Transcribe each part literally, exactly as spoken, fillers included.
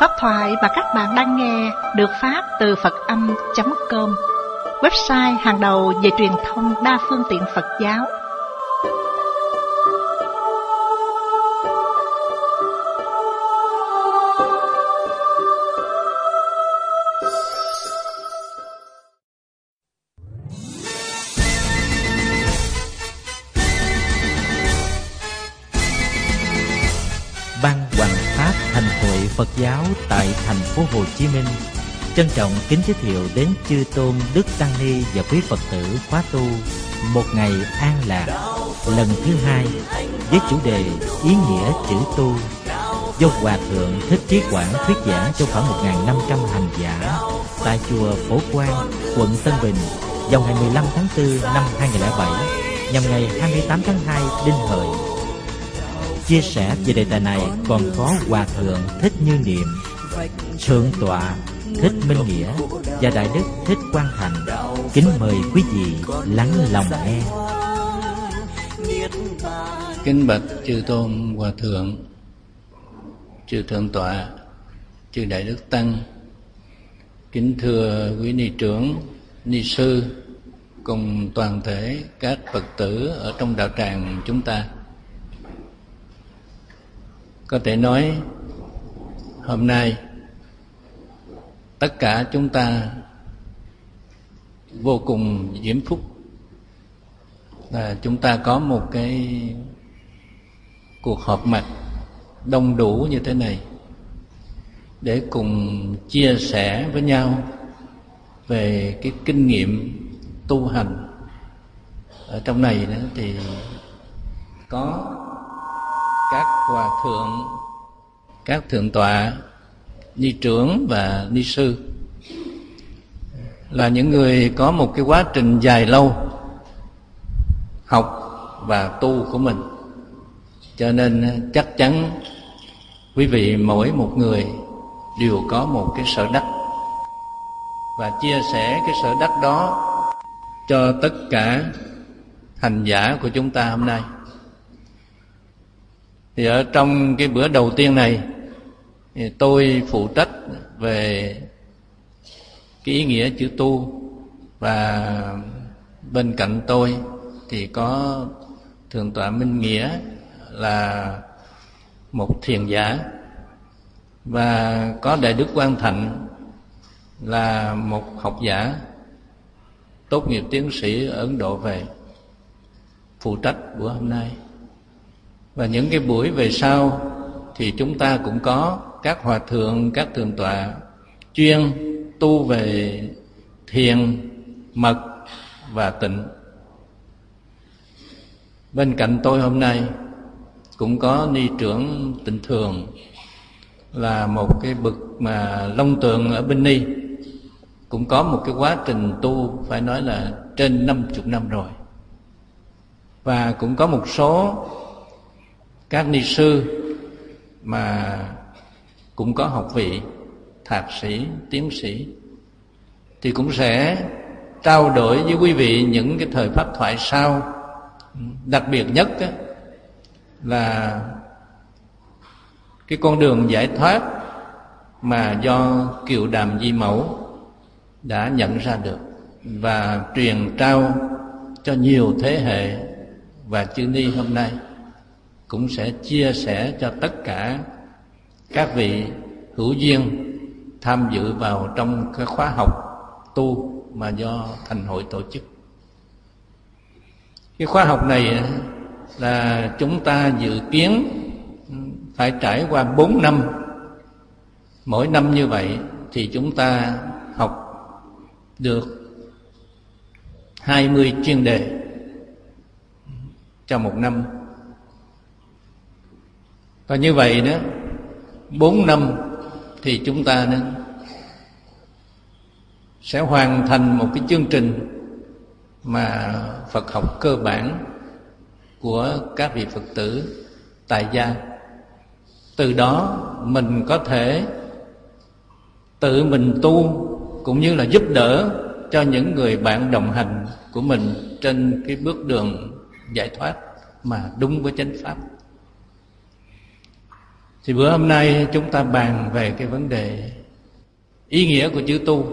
Pháp thoại mà các bạn đang nghe được phát từ Phật âm chấm com, website hàng đầu về truyền thông đa phương tiện Phật giáo. Ban Hoằng Pháp Thành Hội Phật giáo tại thành phố Hồ Chí Minh trân trọng kính giới thiệu đến chư tôn Đức Tăng Ni và quý Phật tử khóa tu Một Ngày An Lạc lần thứ hai với chủ đề ý nghĩa chữ tu, do Hòa Thượng Thích Trí Quảng thuyết giảng cho khoảng một nghìn năm trăm hành giả tại chùa Phổ Quang, quận Tân Bình vào ngày mười lăm tháng tư năm hai nghìn không trăm lẻ bảy nhằm ngày hai mươi tám tháng hai Đinh Hợi. Chia sẻ về đề tài này còn có Hòa Thượng Thích Như Niệm, Thượng tọa Thích Minh Nghĩa và Đại Đức Thích Quang Thành. Kính mời quý vị lắng lòng nghe. Kính bạch chư tôn Hòa Thượng, chư Thượng tọa, chư Đại Đức Tăng, kính thưa quý ni trưởng, ni sư cùng toàn thể các Phật tử ở trong đạo tràng chúng ta. Có thể nói hôm nay tất cả chúng ta vô cùng diễm phúc là chúng ta có một cái cuộc họp mặt đông đủ như thế này để cùng chia sẻ với nhau về cái kinh nghiệm tu hành. Ở trong này đó thì có các hòa thượng, các thượng tọa, ni trưởng và ni sư, là những người có một cái quá trình dài lâu học và tu của mình, cho nên chắc chắn quý vị mỗi một người đều có một cái sở đắc và chia sẻ cái sở đắc đó cho tất cả hành giả của chúng ta hôm nay. Thì ở trong cái bữa đầu tiên này thì tôi phụ trách về cái ý nghĩa chữ tu, và bên cạnh tôi thì có Thượng tọa Minh Nghĩa là một thiền giả, và có Đại Đức Quang Thành là một học giả tốt nghiệp tiến sĩ ở Ấn Độ về, phụ trách bữa hôm nay. Và những cái buổi về sau thì chúng ta cũng có các hòa thượng, các thượng tọa chuyên tu về thiền, mật và tịnh. Bên cạnh tôi hôm nay cũng có ni trưởng Tịnh Thường, là một cái bậc mà long tượng ở Binh Ni, cũng có một cái quá trình tu phải nói là trên năm chục năm rồi. Và cũng có một số các ni sư mà cũng có học vị thạc sĩ, tiến sĩ, thì cũng sẽ trao đổi với quý vị những cái thời pháp thoại sau. Đặc biệt nhất á, là cái con đường giải thoát mà do Kiều Đàm Di Mẫu đã nhận ra được và truyền trao cho nhiều thế hệ, và chư ni hôm nay cũng sẽ chia sẻ cho tất cả các vị hữu duyên tham dự vào trong cái khóa học tu mà do Thành hội tổ chức. Cái khóa học này là chúng ta dự kiến phải trải qua bốn năm. Mỗi năm như vậy thì chúng ta học được hai mươi chuyên đề trong một năm. Và như vậy đó, bốn năm thì chúng ta đó sẽ hoàn thành một cái chương trình mà Phật học cơ bản của các vị Phật tử tại gia. Từ đó mình có thể tự mình tu, cũng như là giúp đỡ cho những người bạn đồng hành của mình trên cái bước đường giải thoát mà đúng với chánh pháp. Thì bữa hôm nay chúng ta bàn về cái vấn đề ý nghĩa của chữ tu.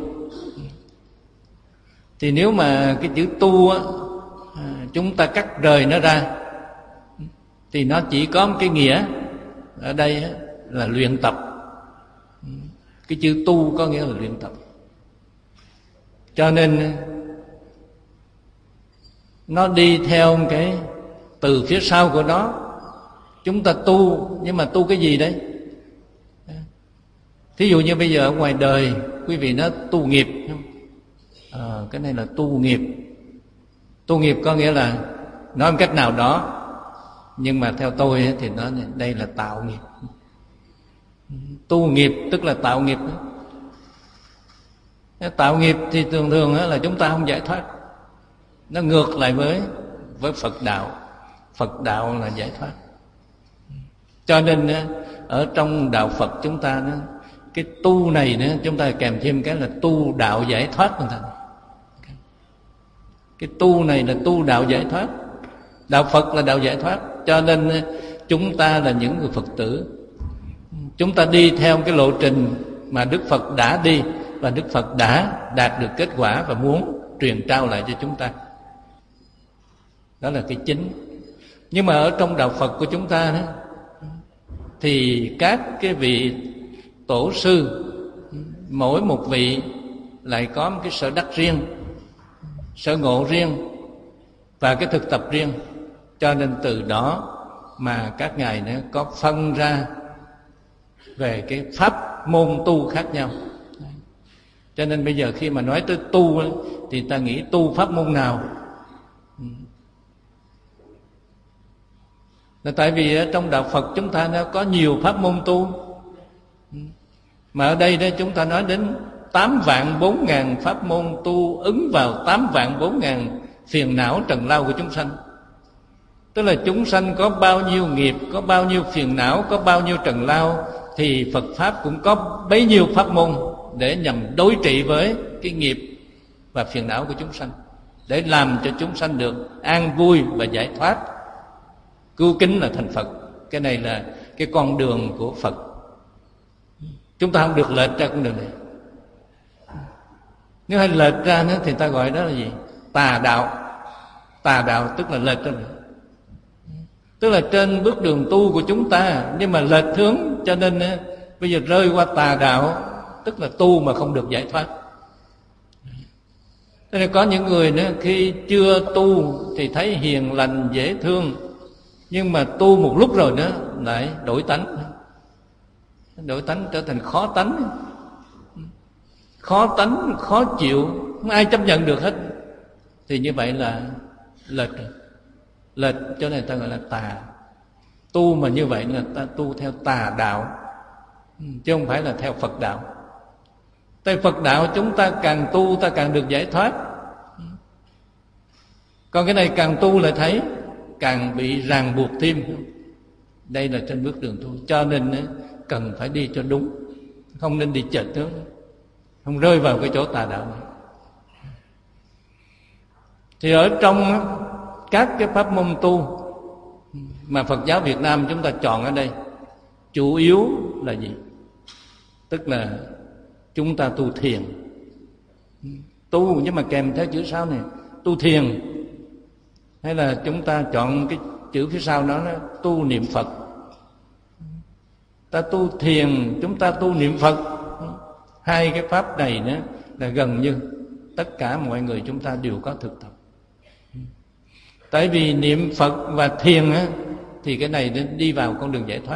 Thì nếu mà cái chữ tu á, chúng ta cắt rời nó ra thì nó chỉ có một cái nghĩa ở đây là luyện tập. Cái chữ tu có nghĩa là luyện tập. Cho nên nó đi theo cái từ phía sau của nó. Chúng ta tu, nhưng mà tu cái gì đấy? Thí dụ như bây giờ ở ngoài đời quý vị nói tu nghiệp, à, cái này là tu nghiệp. Tu nghiệp có nghĩa là nói một cách nào đó, nhưng mà theo tôi thì nói đây là tạo nghiệp. Tu nghiệp tức là tạo nghiệp. Tạo nghiệp thì thường thường là chúng ta không giải thoát. Nó ngược lại với với Phật đạo. Phật đạo là giải thoát. Cho nên ở trong đạo Phật chúng ta nó, cái tu này nữa, chúng ta kèm thêm cái là tu đạo giải thoát. Cái tu này là tu đạo giải thoát. Đạo Phật là đạo giải thoát. Cho nên chúng ta là những người Phật tử, chúng ta đi theo cái lộ trình mà Đức Phật đã đi, và Đức Phật đã đạt được kết quả và muốn truyền trao lại cho chúng ta. Đó là cái chính. Nhưng mà ở trong đạo Phật của chúng ta đó, thì các cái vị tổ sư, mỗi một vị lại có một cái sở đắc riêng, sở ngộ riêng và cái thực tập riêng. Cho nên từ đó mà các ngài nó có phân ra về cái pháp môn tu khác nhau. Cho nên bây giờ khi mà nói tới tu thì ta nghĩ tu pháp môn nào? Là tại vì trong đạo Phật chúng ta nó có nhiều pháp môn tu. Mà ở đây đó chúng ta nói đến tám vạn bốn ngàn pháp môn tu ứng vào tám vạn bốn ngàn phiền não trần lao của chúng sanh. Tức là chúng sanh có bao nhiêu nghiệp, có bao nhiêu phiền não, có bao nhiêu trần lao, thì Phật Pháp cũng có bấy nhiêu pháp môn để nhằm đối trị với cái nghiệp và phiền não của chúng sanh, để làm cho chúng sanh được an vui và giải thoát, cứu kính là thành Phật. Cái này là cái con đường của Phật. Chúng ta không được lệch ra con đường này. Nếu hay lệch ra nữa thì ta gọi đó là gì? Tà đạo. Tà đạo tức là lệch ra nữa. Tức là trên bước đường tu của chúng ta, nhưng mà lệch hướng, cho nên bây giờ rơi qua tà đạo, tức là tu mà không được giải thoát. Thế nên có những người nữa, khi chưa tu thì thấy hiền lành dễ thương, nhưng mà tu một lúc rồi nữa lại đổi tánh. Đổi tánh trở thành khó tánh. Khó tánh, khó chịu, không ai chấp nhận được hết. Thì như vậy là lệch rồi. Lệch cho nên ta gọi là tà. Tu mà như vậy là ta tu theo tà đạo, chứ không phải là theo Phật đạo. Tại Phật đạo chúng ta càng tu ta càng được giải thoát. Còn cái này càng tu lại thấy càng bị ràng buộc thêm. Đây là trên bước đường tu. Cho nên cần phải đi cho đúng, không nên đi chệch nữa, không rơi vào cái chỗ tà đạo này. Thì ở trong các cái pháp môn tu mà Phật giáo Việt Nam chúng ta chọn ở đây, chủ yếu là gì? Tức là chúng ta tu thiền. Tu nhưng mà kèm theo chữ sau này, tu thiền. Hay là chúng ta chọn cái chữ phía sau đó, nó tu niệm Phật. Ta tu thiền, chúng ta tu niệm Phật. Hai cái pháp này nữa là gần như tất cả mọi người chúng ta đều có thực tập. Tại vì niệm Phật và thiền á, thì cái này nó đi vào con đường giải thoát.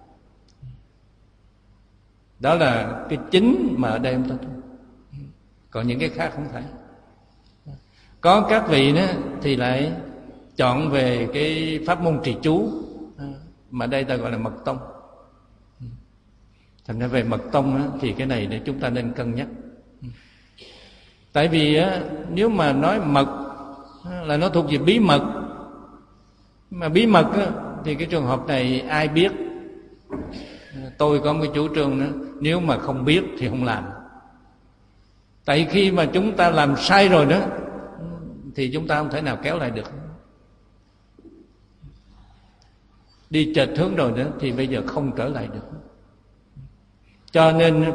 Đó là cái chính mà ở đây chúng ta tu. Còn những cái khác không phải. Có các vị đó thì lại chọn về cái pháp môn trì chú, mà đây ta gọi là mật tông. Thành ra về mật tông á, thì cái này để chúng ta nên cân nhắc. Tại vì á, nếu mà nói mật là nó thuộc về bí mật. Mà bí mật á, thì cái trường hợp này ai biết? Tôi có một cái chủ trương nữa, nếu mà không biết thì không làm. Tại khi mà chúng ta làm sai rồi đó thì chúng ta không thể nào kéo lại được. đi chệch hướng rồi nữa thì bây giờ không trở lại được. Cho nên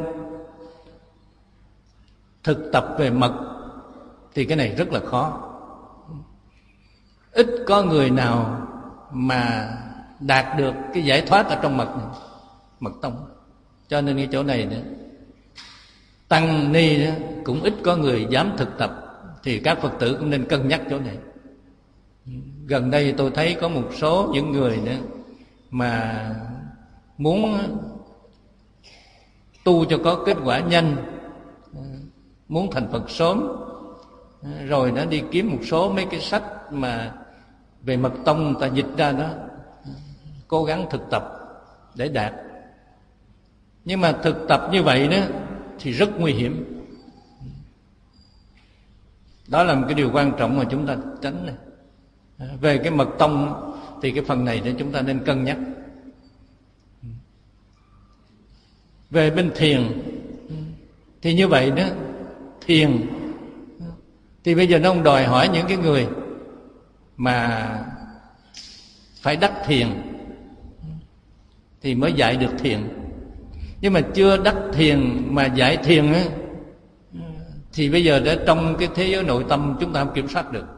thực tập về mật thì cái này rất là khó. Ít có người nào mà đạt được cái giải thoát ở trong mật này, mật tông. Cho nên cái chỗ này nữa, tăng ni nữa, cũng ít có người dám thực tập. Thì các Phật tử cũng nên cân nhắc chỗ này. Gần đây tôi thấy có một số những người nữa mà muốn tu cho có kết quả nhanh, muốn thành Phật sớm, rồi nó đi kiếm một số mấy cái sách mà về mật tông ta dịch ra đó, cố gắng thực tập để đạt. Nhưng mà thực tập như vậy đó thì rất nguy hiểm. Đó là một cái điều quan trọng mà chúng ta tránh này. Về cái mật tông thì cái phần này để chúng ta nên cân nhắc. Về bên thiền thì như vậy đó, thiền thì bây giờ nó không đòi hỏi những cái người mà phải đắc thiền thì mới dạy được thiền. Nhưng mà chưa đắc thiền mà dạy thiền á, thì bây giờ để trong cái thế giới nội tâm chúng ta không kiểm soát được.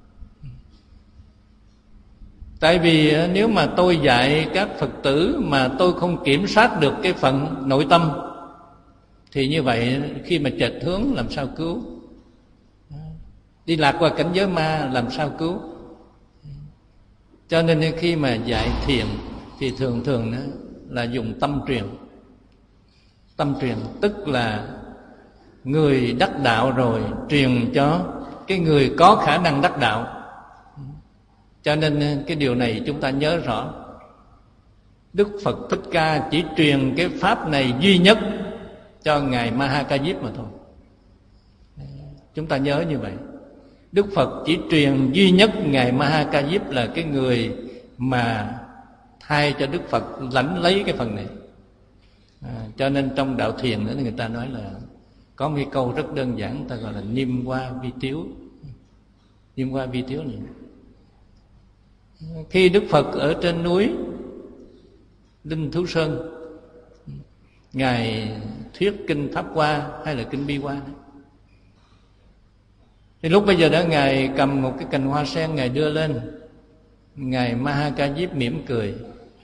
Tại vì nếu mà tôi dạy các Phật tử mà tôi không kiểm soát được cái phần nội tâm thì như vậy khi mà chệch hướng làm sao cứu? Đi lạc qua cảnh giới ma làm sao cứu? Cho nên khi mà dạy thiền thì thường thường đó là dùng tâm truyền. Tâm truyền tức là người đắc đạo rồi truyền cho cái người có khả năng đắc đạo. Cho nên cái điều này chúng ta nhớ rõ. Đức Phật Thích Ca chỉ truyền cái pháp này duy nhất cho Ngài Ma Ha Ca Diếp mà thôi. Chúng ta nhớ như vậy. Đức Phật chỉ truyền duy nhất Ngài Ma Ha Ca Diếp là cái người mà thay cho Đức Phật lãnh lấy cái phần này. À, cho nên trong đạo thiền đó người ta nói là có một cái câu rất đơn giản, người ta gọi là niêm hoa vi tiếu. Niêm hoa vi tiếu này. Khi Đức Phật ở trên núi Linh Thú Sơn, Ngài thuyết kinh Pháp Hoa hay là kinh Bi Hoa, thì lúc bây giờ đó Ngài cầm một cái cành hoa sen, Ngài đưa lên, Ngài Ma Ha Ca Diếp mỉm cười.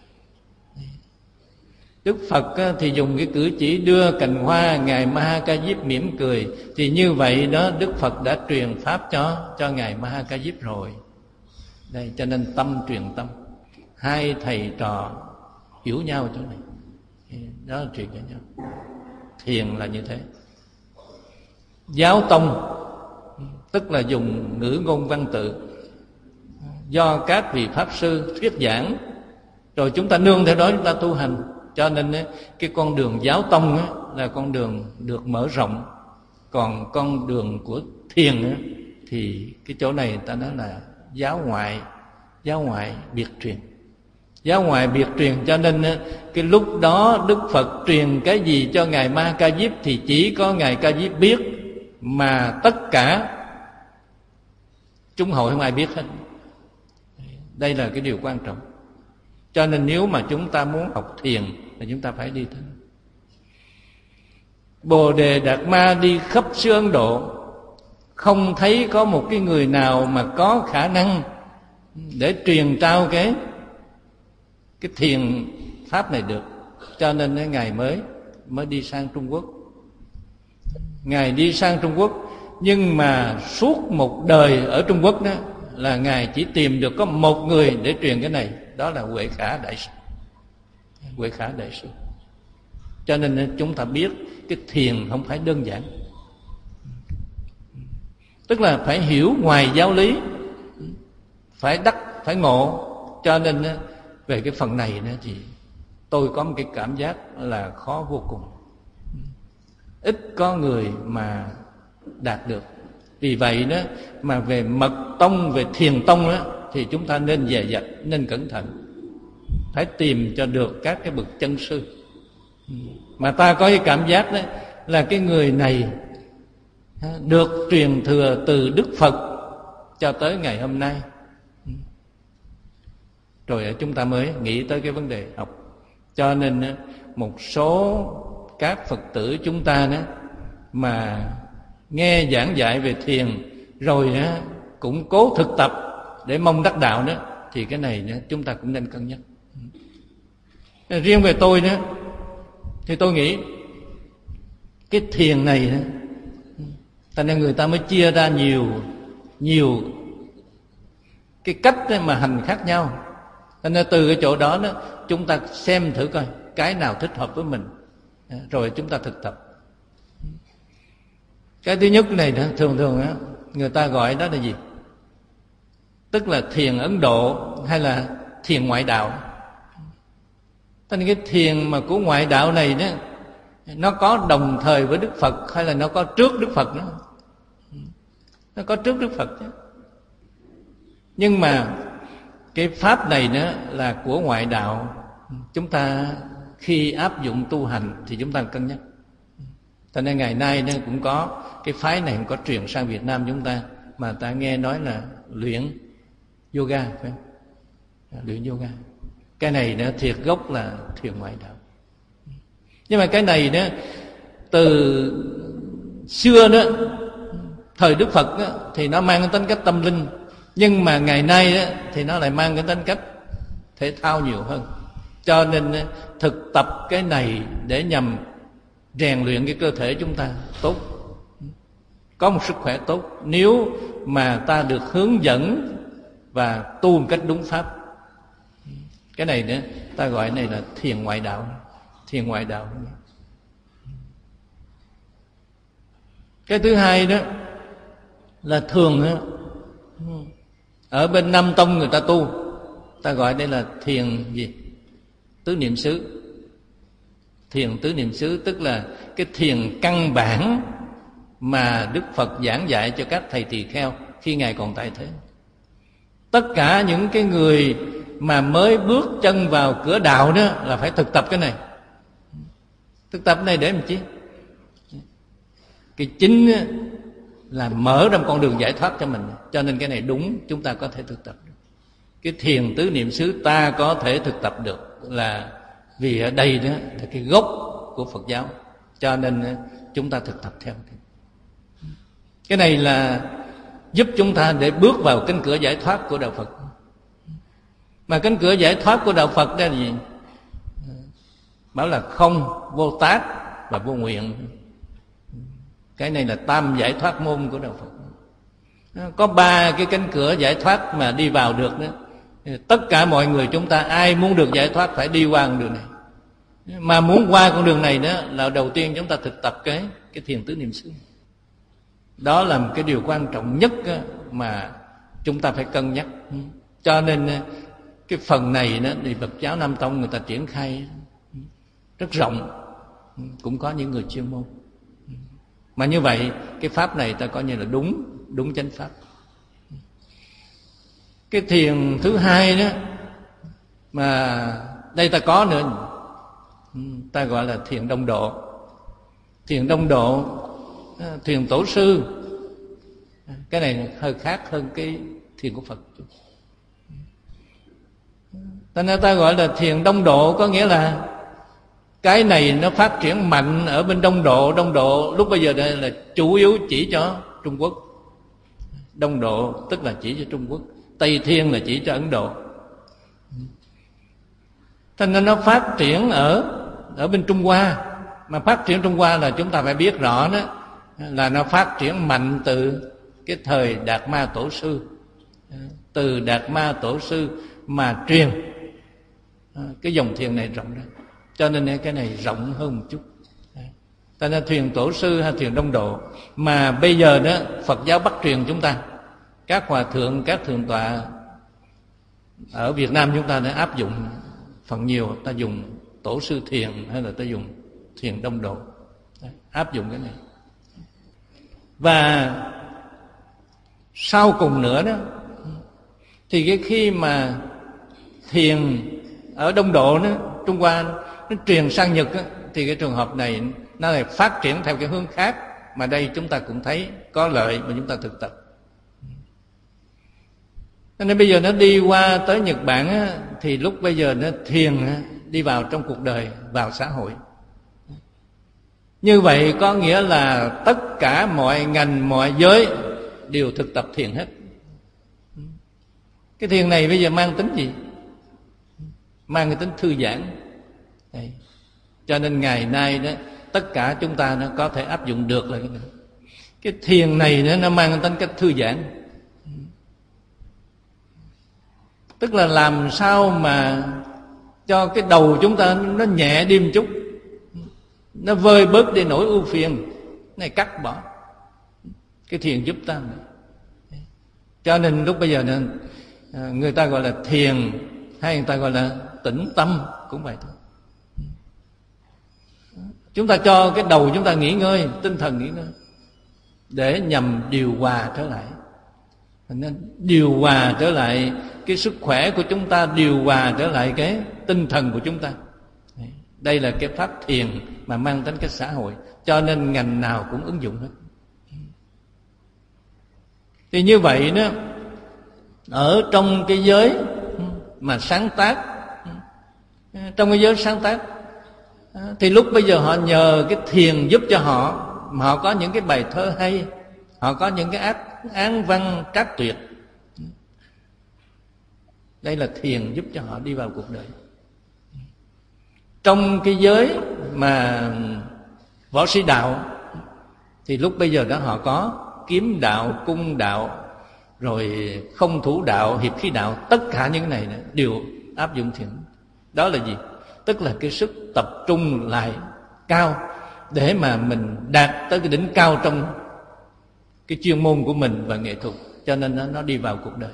Đức Phật thì dùng cái cử chỉ đưa cành hoa, Ngài Ma Ha Ca Diếp mỉm cười, thì như vậy đó Đức Phật đã truyền pháp cho cho Ngài Ma Ha Ca Diếp rồi. Đây, cho nên tâm truyền tâm, hai thầy trò hiểu nhau chỗ này, đó là truyền cho nhau. Thiền là như thế. Giáo tông tức là dùng ngữ ngôn văn tự do các vị pháp sư thuyết giảng, rồi chúng ta nương theo đó chúng ta tu hành. Cho nên cái con đường giáo tông là con đường được mở rộng. Còn con đường của thiền thì cái chỗ này ta nói là giáo ngoại, giáo ngoại biệt truyền. Giáo ngoại biệt truyền, cho nên cái lúc đó Đức Phật truyền cái gì cho Ngài Ma Ca Diếp thì chỉ có Ngài Ca Diếp biết, mà tất cả chúng hội không ai biết hết. Đây là cái điều quan trọng. Cho nên nếu mà chúng ta muốn học thiền thì chúng ta phải đi thế. Bồ Đề Đạt Ma đi khắp xứ Ấn Độ, không thấy có một cái người nào mà có khả năng để truyền trao cái cái thiền pháp này được. Cho nên Ngài mới mới đi sang Trung Quốc. Ngài đi sang Trung Quốc, nhưng mà suốt một đời ở Trung Quốc đó là Ngài chỉ tìm được có một người để truyền cái này, đó là Huệ Khả Đại Sư. Huệ Khả Đại Sư. Cho nên chúng ta biết cái thiền không phải đơn giản, tức là phải hiểu ngoài giáo lý, phải đắc, phải ngộ. Cho nên về cái phần này nữa thì tôi có một cái cảm giác là khó vô cùng. Ít có người mà đạt được. Vì vậy đó mà về mật tông, về thiền tông đó, thì chúng ta nên dè dặt, nên cẩn thận, phải tìm cho được các cái bậc chân sư. Mà ta có cái cảm giác đó là cái người này được truyền thừa từ Đức Phật cho tới ngày hôm nay. rồi chúng ta mới nghĩ tới cái vấn đề học. Cho nên một số các Phật tử chúng ta đó mà nghe giảng dạy về thiền rồi đó cũng cố thực tập để mong đắc đạo đó, thì cái này đó, chúng ta cũng nên cân nhắc. Riêng về tôi đó thì tôi nghĩ cái thiền này đó, thành ra người ta mới chia ra nhiều nhiều cái cách mà hành khác nhau. Thành ra từ cái chỗ đó đó chúng ta xem thử coi cái nào thích hợp với mình, rồi chúng ta thực tập. Cái thứ nhất này đó, thường thường đó, người ta gọi đó là gì? Tức là thiền Ấn Độ hay là thiền ngoại đạo. Thành cái thiền mà của ngoại đạo này đó, nó có đồng thời với Đức Phật hay là nó có trước Đức Phật nữa? Nó có trước Đức Phật chứ. Nhưng mà cái pháp này nữa là của ngoại đạo, chúng ta khi áp dụng tu hành thì chúng ta cân nhắc. Cho nên ngày nay nó cũng có cái phái này cũng có truyền sang Việt Nam chúng ta, mà ta nghe nói là luyện yoga, phải không? Luyện yoga. Cái này nó thiệt gốc là thiền ngoại đạo. Nhưng mà cái này đó từ xưa đó, thời Đức Phật đó, thì nó mang cái tính cách tâm linh. Nhưng mà ngày nay đó, thì nó lại mang cái tính cách thể thao nhiều hơn. Cho nên thực tập cái này để nhằm rèn luyện cái cơ thể chúng ta tốt, có một sức khỏe tốt, nếu mà ta được hướng dẫn và tu một cách đúng pháp. Cái này nữa ta gọi này là thiền ngoại đạo. Thiền ngoại đạo. Cái thứ hai đó là thường đó, ở bên Nam Tông người ta tu, ta gọi đây là thiền gì? Tứ niệm xứ. Thiền tứ niệm xứ tức là cái thiền căn bản mà Đức Phật giảng dạy cho các thầy tỳ kheo khi Ngài còn tại thế. Tất cả những cái người mà mới bước chân vào cửa đạo đó là phải thực tập cái này. Thực tập này để làm chi? Cái chính là mở ra một con đường giải thoát cho mình. Cho nên cái này đúng, chúng ta có thể thực tập được. Cái thiền tứ niệm xứ ta có thể thực tập được là vì ở đây đó là cái gốc của Phật giáo. Cho nên chúng ta thực tập theo. Cái này là giúp chúng ta để bước vào cánh cửa giải thoát của đạo Phật. Mà cánh cửa giải thoát của đạo Phật đó là gì? Bảo là không, vô tác và vô nguyện. Cái này là tam giải thoát môn của đạo Phật. Có ba cái cánh cửa giải thoát mà đi vào được đó. Tất cả mọi người chúng ta ai muốn được giải thoát phải đi qua con đường này. Mà muốn qua con đường này đó là đầu tiên chúng ta thực tập cái cái thiền tứ niệm xứ. Đó là một cái điều quan trọng nhất mà chúng ta phải cân nhắc. Cho nên cái phần này đó thì Phật giáo Nam Tông người ta triển khai rất rộng, cũng có những người chuyên môn. Mà như vậy cái pháp này ta coi như là đúng, đúng chánh pháp. Cái thiền thứ hai đó mà đây ta có nữa, ta gọi là thiền đông độ. Thiền đông độ, thiền tổ sư, cái này hơi khác hơn cái thiền của Phật. Cho nên ta gọi là thiền đông độ, có nghĩa là cái này nó phát triển mạnh ở bên Đông Độ. Đông Độ lúc bây giờ đây là chủ yếu chỉ cho Trung Quốc. Đông Độ tức là chỉ cho Trung Quốc, Tây Thiên là chỉ cho Ấn Độ. Cho nên nó phát triển ở ở bên Trung Hoa. Mà phát triển Trung Hoa là chúng ta phải biết rõ đó, là nó phát triển mạnh từ cái thời Đạt Ma Tổ Sư. Từ Đạt Ma Tổ Sư mà truyền cái dòng thiền này rộng ra. Cho nên cái này rộng hơn một chút. Ta nên thiền tổ sư hay thiền đông độ. Mà bây giờ đó Phật giáo Bắc truyền chúng ta, các hòa thượng, các thượng tọa ở Việt Nam chúng ta đã áp dụng phần nhiều. Ta dùng tổ sư thiền hay là ta dùng thiền đông độ, áp dụng cái này. Và sau cùng nữa đó thì cái khi mà thiền ở Đông Độ đó, Trung Hoa nó truyền sang Nhật đó, thì cái trường hợp này nó lại phát triển theo cái hướng khác. Mà đây chúng ta cũng thấy có lợi mà chúng ta thực tập. Nên bây giờ nó đi qua tới Nhật Bản á, thì lúc bây giờ nó thiền á, đi vào trong cuộc đời, vào xã hội. Như vậy có nghĩa là tất cả mọi ngành, mọi giới đều thực tập thiền hết. Cái thiền này bây giờ mang tính gì? Mang cái tính thư giãn. Đây. Cho nên ngày nay đó, tất cả chúng ta nó có thể áp dụng được là cái này. Cái thiền này nó, nó mang tính cách thư giãn. Tức là làm sao mà cho cái đầu chúng ta nó nhẹ đi một chút, nó vơi bớt đi nỗi ưu phiền này, cắt bỏ. Cái thiền giúp ta này. Cho nên lúc bây giờ này, người ta gọi là thiền, hay người ta gọi là tĩnh tâm, cũng vậy thôi. Chúng ta cho cái đầu chúng ta nghỉ ngơi, tinh thần nghỉ ngơi, để nhằm điều hòa trở lại. Nên điều hòa trở lại cái sức khỏe của chúng ta, điều hòa trở lại cái tinh thần của chúng ta. Đây là cái pháp thiền mà mang tính cái xã hội, cho nên ngành nào cũng ứng dụng hết. Thì như vậy đó, ở trong cái giới mà sáng tác, trong cái giới sáng tác, thì lúc bây giờ họ nhờ cái thiền giúp cho họ, mà họ có những cái bài thơ hay, họ có những cái ác, án văn trác tuyệt. Đây là thiền giúp cho họ đi vào cuộc đời. Trong cái giới mà võ sĩ đạo, thì lúc bây giờ đó họ có kiếm đạo, cung đạo, rồi không thủ đạo, hiệp khí đạo. Tất cả những cái này đều áp dụng thiền. Đó là gì? Tức là cái sức tập trung lại cao, để mà mình đạt tới cái đỉnh cao trong cái chuyên môn của mình và nghệ thuật. Cho nên nó, nó đi vào cuộc đời.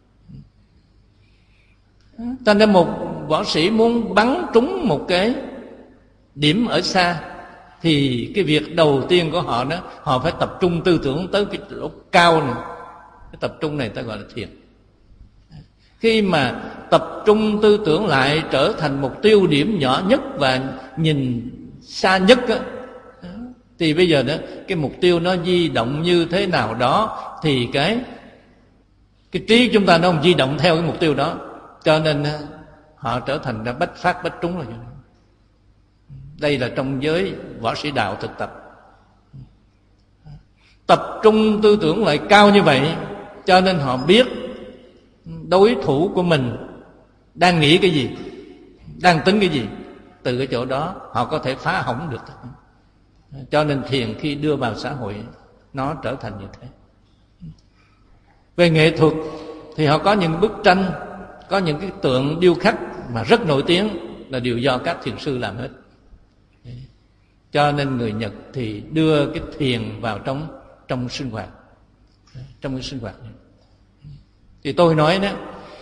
Cho nên một võ sĩ muốn bắn trúng một cái điểm ở xa, thì cái việc đầu tiên của họ đó, họ phải tập trung tư tưởng tới cái chỗ cao này. Cái tập trung này ta gọi là thiền. Khi mà tập trung tư tưởng lại trở thành một tiêu điểm nhỏ nhất và nhìn xa nhất đó, thì bây giờ đó, cái mục tiêu nó di động như thế nào đó, thì cái cái trí chúng ta nó không di động theo cái mục tiêu đó. Cho nên họ trở thành ra bách phát bách trúng. Là như thế. Đây là trong giới võ sĩ đạo thực tập. Tập trung tư tưởng lại cao như vậy, cho nên họ biết đối thủ của mình đang nghĩ cái gì, đang tính cái gì. Từ cái chỗ đó họ có thể phá hỏng được. Cho nên thiền khi đưa vào xã hội, nó trở thành như thế. Về nghệ thuật thì họ có những bức tranh, có những cái tượng điêu khắc mà rất nổi tiếng, là đều do các thiền sư làm hết. Cho nên người Nhật thì đưa cái thiền vào trong trong sinh hoạt, trong cái sinh hoạt này. Thì tôi nói đó,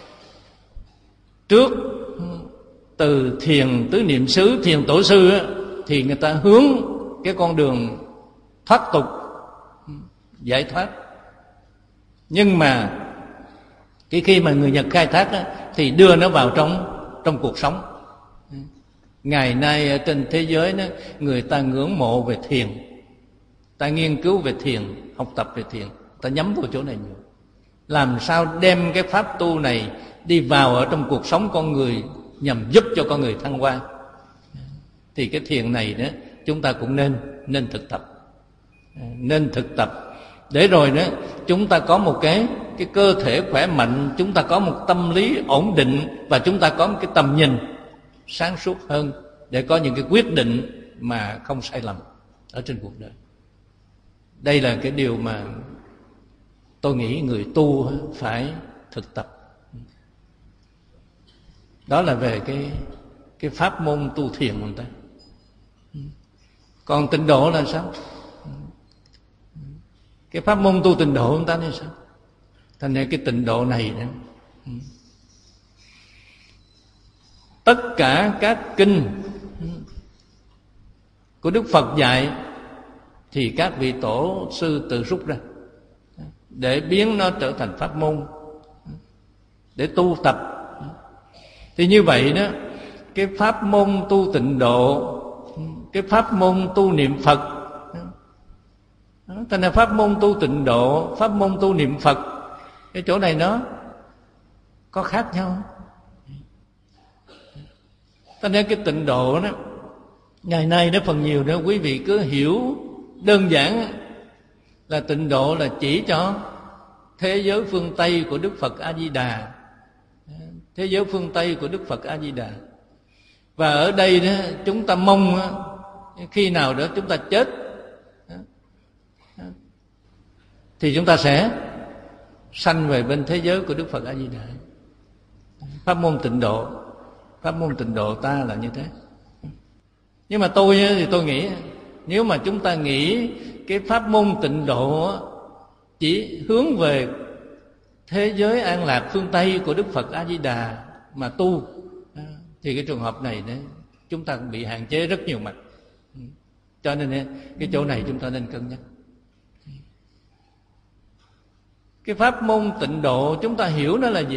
trước từ thiền tứ niệm xứ, thiền tổ sư á, thì người ta hướng cái con đường thoát tục, giải thoát. Nhưng mà cái khi mà người Nhật khai thác á, thì đưa nó vào trong trong cuộc sống. Ngày nay trên thế giới đó, người ta ngưỡng mộ về thiền, ta nghiên cứu về thiền, học tập về thiền, ta nhắm vào chỗ này nhiều. Làm sao đem cái pháp tu này đi vào ở trong cuộc sống con người, nhằm giúp cho con người thăng hoa. Thì cái thiền này đó, chúng ta cũng nên nên thực tập, nên thực tập để rồi đó chúng ta có một cái cái cơ thể khỏe mạnh, chúng ta có một tâm lý ổn định, và chúng ta có một cái tầm nhìn sáng suốt hơn để có những cái quyết định mà không sai lầm ở trên cuộc đời. Đây là cái điều mà tôi nghĩ người tu phải thực tập. Đó là về cái cái pháp môn tu thiền của người ta. Còn tịnh độ là sao? Cái pháp môn tu tịnh độ của người ta là sao? Thành ra cái tịnh độ này đó, tất cả các kinh của Đức Phật dạy thì các vị tổ sư tự rút ra để biến nó trở thành pháp môn để tu tập. Thì như vậy đó, cái pháp môn tu tịnh độ, cái pháp môn tu niệm Phật, thành ra pháp môn tu tịnh độ, pháp môn tu niệm Phật, cái chỗ này nó có khác nhau. Cho nên cái tịnh độ đó, ngày nay nó phần nhiều đó quý vị cứ hiểu đơn giản là tịnh độ là chỉ cho thế giới phương Tây của Đức Phật A Di Đà, thế giới phương Tây của Đức Phật A Di Đà. Và ở đây đó chúng ta mong khi nào đó chúng ta chết thì chúng ta sẽ sanh về bên thế giới của Đức Phật A Di Đà. Pháp môn tịnh độ, pháp môn tịnh độ ta là như thế. Nhưng mà tôi thì tôi nghĩ nếu mà chúng ta nghĩ cái pháp môn tịnh độ chỉ hướng về thế giới an lạc phương Tây của Đức Phật A Di Đà mà tu, thì cái trường hợp này đấy, chúng ta bị hạn chế rất nhiều mặt. Cho nên cái chỗ này chúng ta nên cân nhắc. Cái pháp môn tịnh độ chúng ta hiểu nó là gì?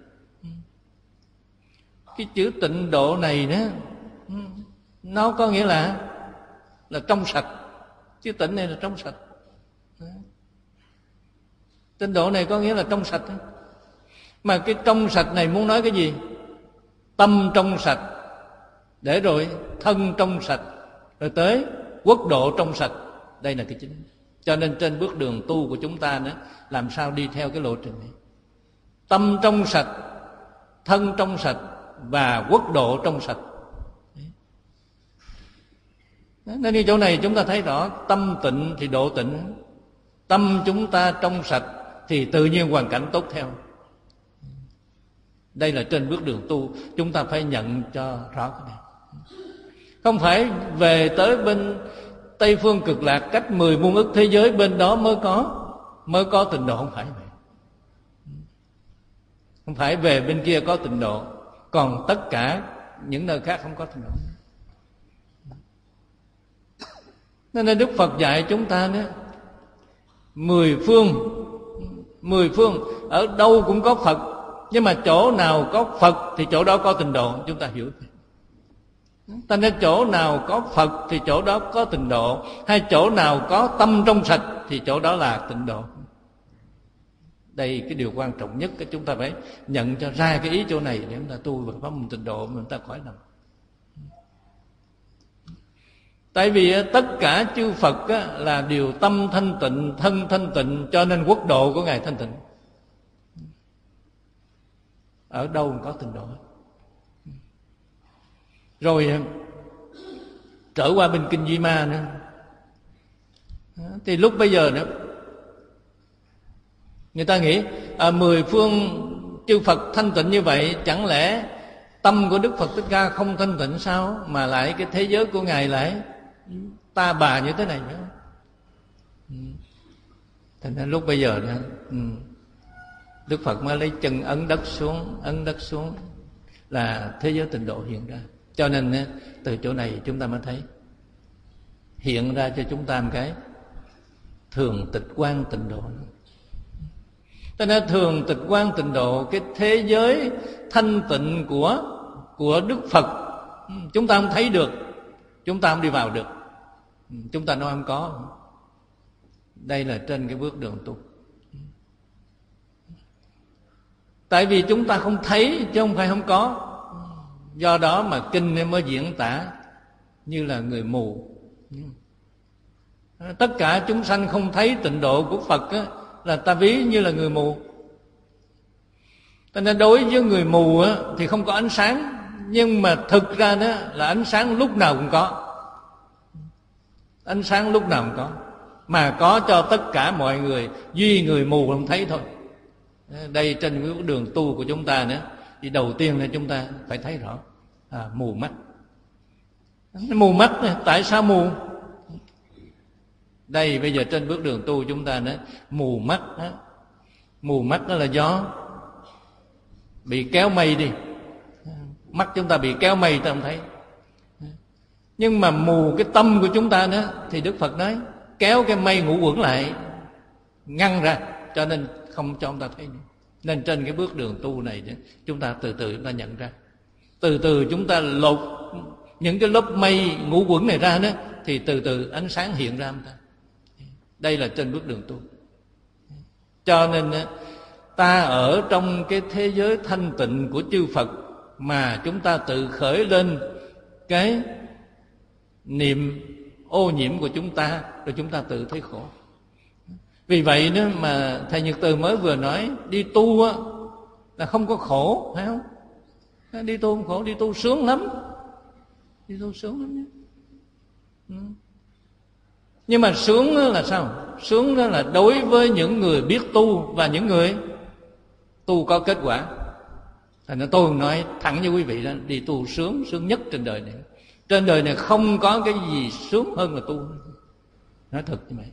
Cái chữ tịnh độ này đó, nó có nghĩa là là trong sạch. Chữ tịnh này là trong sạch. Tịnh độ này có nghĩa là trong sạch. Mà cái trong sạch này muốn nói cái gì? Tâm trong sạch, để rồi thân trong sạch, rồi tới quốc độ trong sạch. Đây là cái chính. Cho nên trên bước đường tu của chúng ta nữa, làm sao đi theo cái lộ trình này. Tâm trong sạch, thân trong sạch và quốc độ trong sạch. Nên như chỗ này chúng ta thấy rõ, tâm tịnh thì độ tịnh. Tâm chúng ta trong sạch thì tự nhiên hoàn cảnh tốt theo. Đây là trên bước đường tu, chúng ta phải nhận cho rõ cái này. Không phải về tới bên Tây phương cực lạc cách mười muôn ức thế giới bên đó mới có mới có tịnh độ, không phải vậy. Không phải về bên kia có tịnh độ, còn tất cả những nơi khác không có tịnh độ. Nên Đức Phật dạy chúng ta nữa, mười phương mười phương ở đâu cũng có Phật, nhưng mà chỗ nào có Phật thì chỗ đó có tịnh độ. Chúng ta hiểu thế. Ta nên chỗ nào có Phật thì chỗ đó có tịnh độ, hay chỗ nào có tâm trong sạch thì chỗ đó là tịnh độ. Đây cái điều quan trọng nhất, cái chúng ta phải nhận cho ra cái ý chỗ này để chúng ta tu về pháp môn tịnh độ mà chúng ta khỏi nằm. Tại vì tất cả chư Phật là điều tâm thanh tịnh, thân thanh tịnh, cho nên quốc độ của Ngài thanh tịnh. Ở đâu cũng có tịnh độ. Rồi trở qua bên kinh Di Ma nữa, thì lúc bây giờ nữa người ta nghĩ à, mười phương chư Phật thanh tịnh như vậy, chẳng lẽ tâm của Đức Phật Thích Ca không thanh tịnh sao, mà lại cái thế giới của Ngài lại ta bà như thế này nữa. Thành ra lúc bây giờ nữa, Đức Phật mới lấy chân ấn đất xuống, ấn đất xuống là thế giới tịnh độ hiện ra. Cho nên từ chỗ này chúng ta mới thấy hiện ra cho chúng ta một cái thường tịch quang tịnh độ. Cho nên thường tịch quang tịnh độ, cái thế giới thanh tịnh của của Đức Phật chúng ta không thấy được, chúng ta không đi vào được, chúng ta nói không có. Đây là trên cái bước đường tu. Tại vì chúng ta không thấy chứ không phải không có. Do đó mà kinh mới diễn tả như là người mù. Tất cả chúng sanh không thấy tịnh độ của Phật á, là ta ví như là người mù. Cho nên đối với người mù á, thì không có ánh sáng, nhưng mà thực ra đó là ánh sáng lúc nào cũng có. Ánh sáng lúc nào cũng có, mà có cho tất cả mọi người, duy người mù không thấy thôi. Đây trên cái đường tu của chúng ta nữa, thì đầu tiên là chúng ta phải thấy rõ à, mù mắt. Mù mắt này, tại sao mù? Đây bây giờ trên bước đường tu chúng ta nữa, mù mắt đó. Mù mắt đó là do bị kéo mây đi. Mắt chúng ta bị kéo mây ta không thấy. Nhưng mà mù cái tâm của chúng ta nữa, thì Đức Phật nói kéo cái mây ngũ uẩn lại, ngăn ra, cho nên không cho chúng ta thấy nữa. Nên trên cái bước đường tu này chúng ta từ từ chúng ta nhận ra, từ từ chúng ta lột những cái lớp mây ngũ uẩn này ra nữa, thì từ từ ánh sáng hiện ra chúng ta. Đây là trên bước đường tu. Cho nên ta ở trong cái thế giới thanh tịnh của chư Phật mà chúng ta tự khởi lên cái niệm ô nhiễm của chúng ta, rồi chúng ta tự thấy khổ. Vì vậy nữa mà thầy Nhật Từ mới vừa nói đi tu á là không có khổ, phải không? Đi tu không khổ, đi tu sướng lắm, đi tu sướng lắm nhé. Ừ. Nhưng mà sướng là sao? Sướng đó là đối với những người biết tu và những người tu có kết quả. Thành ra tôi nói thẳng với quý vị đó, đi tu sướng, sướng nhất trên đời này. Trên đời này không có cái gì sướng hơn là tu. Nói thật như vậy.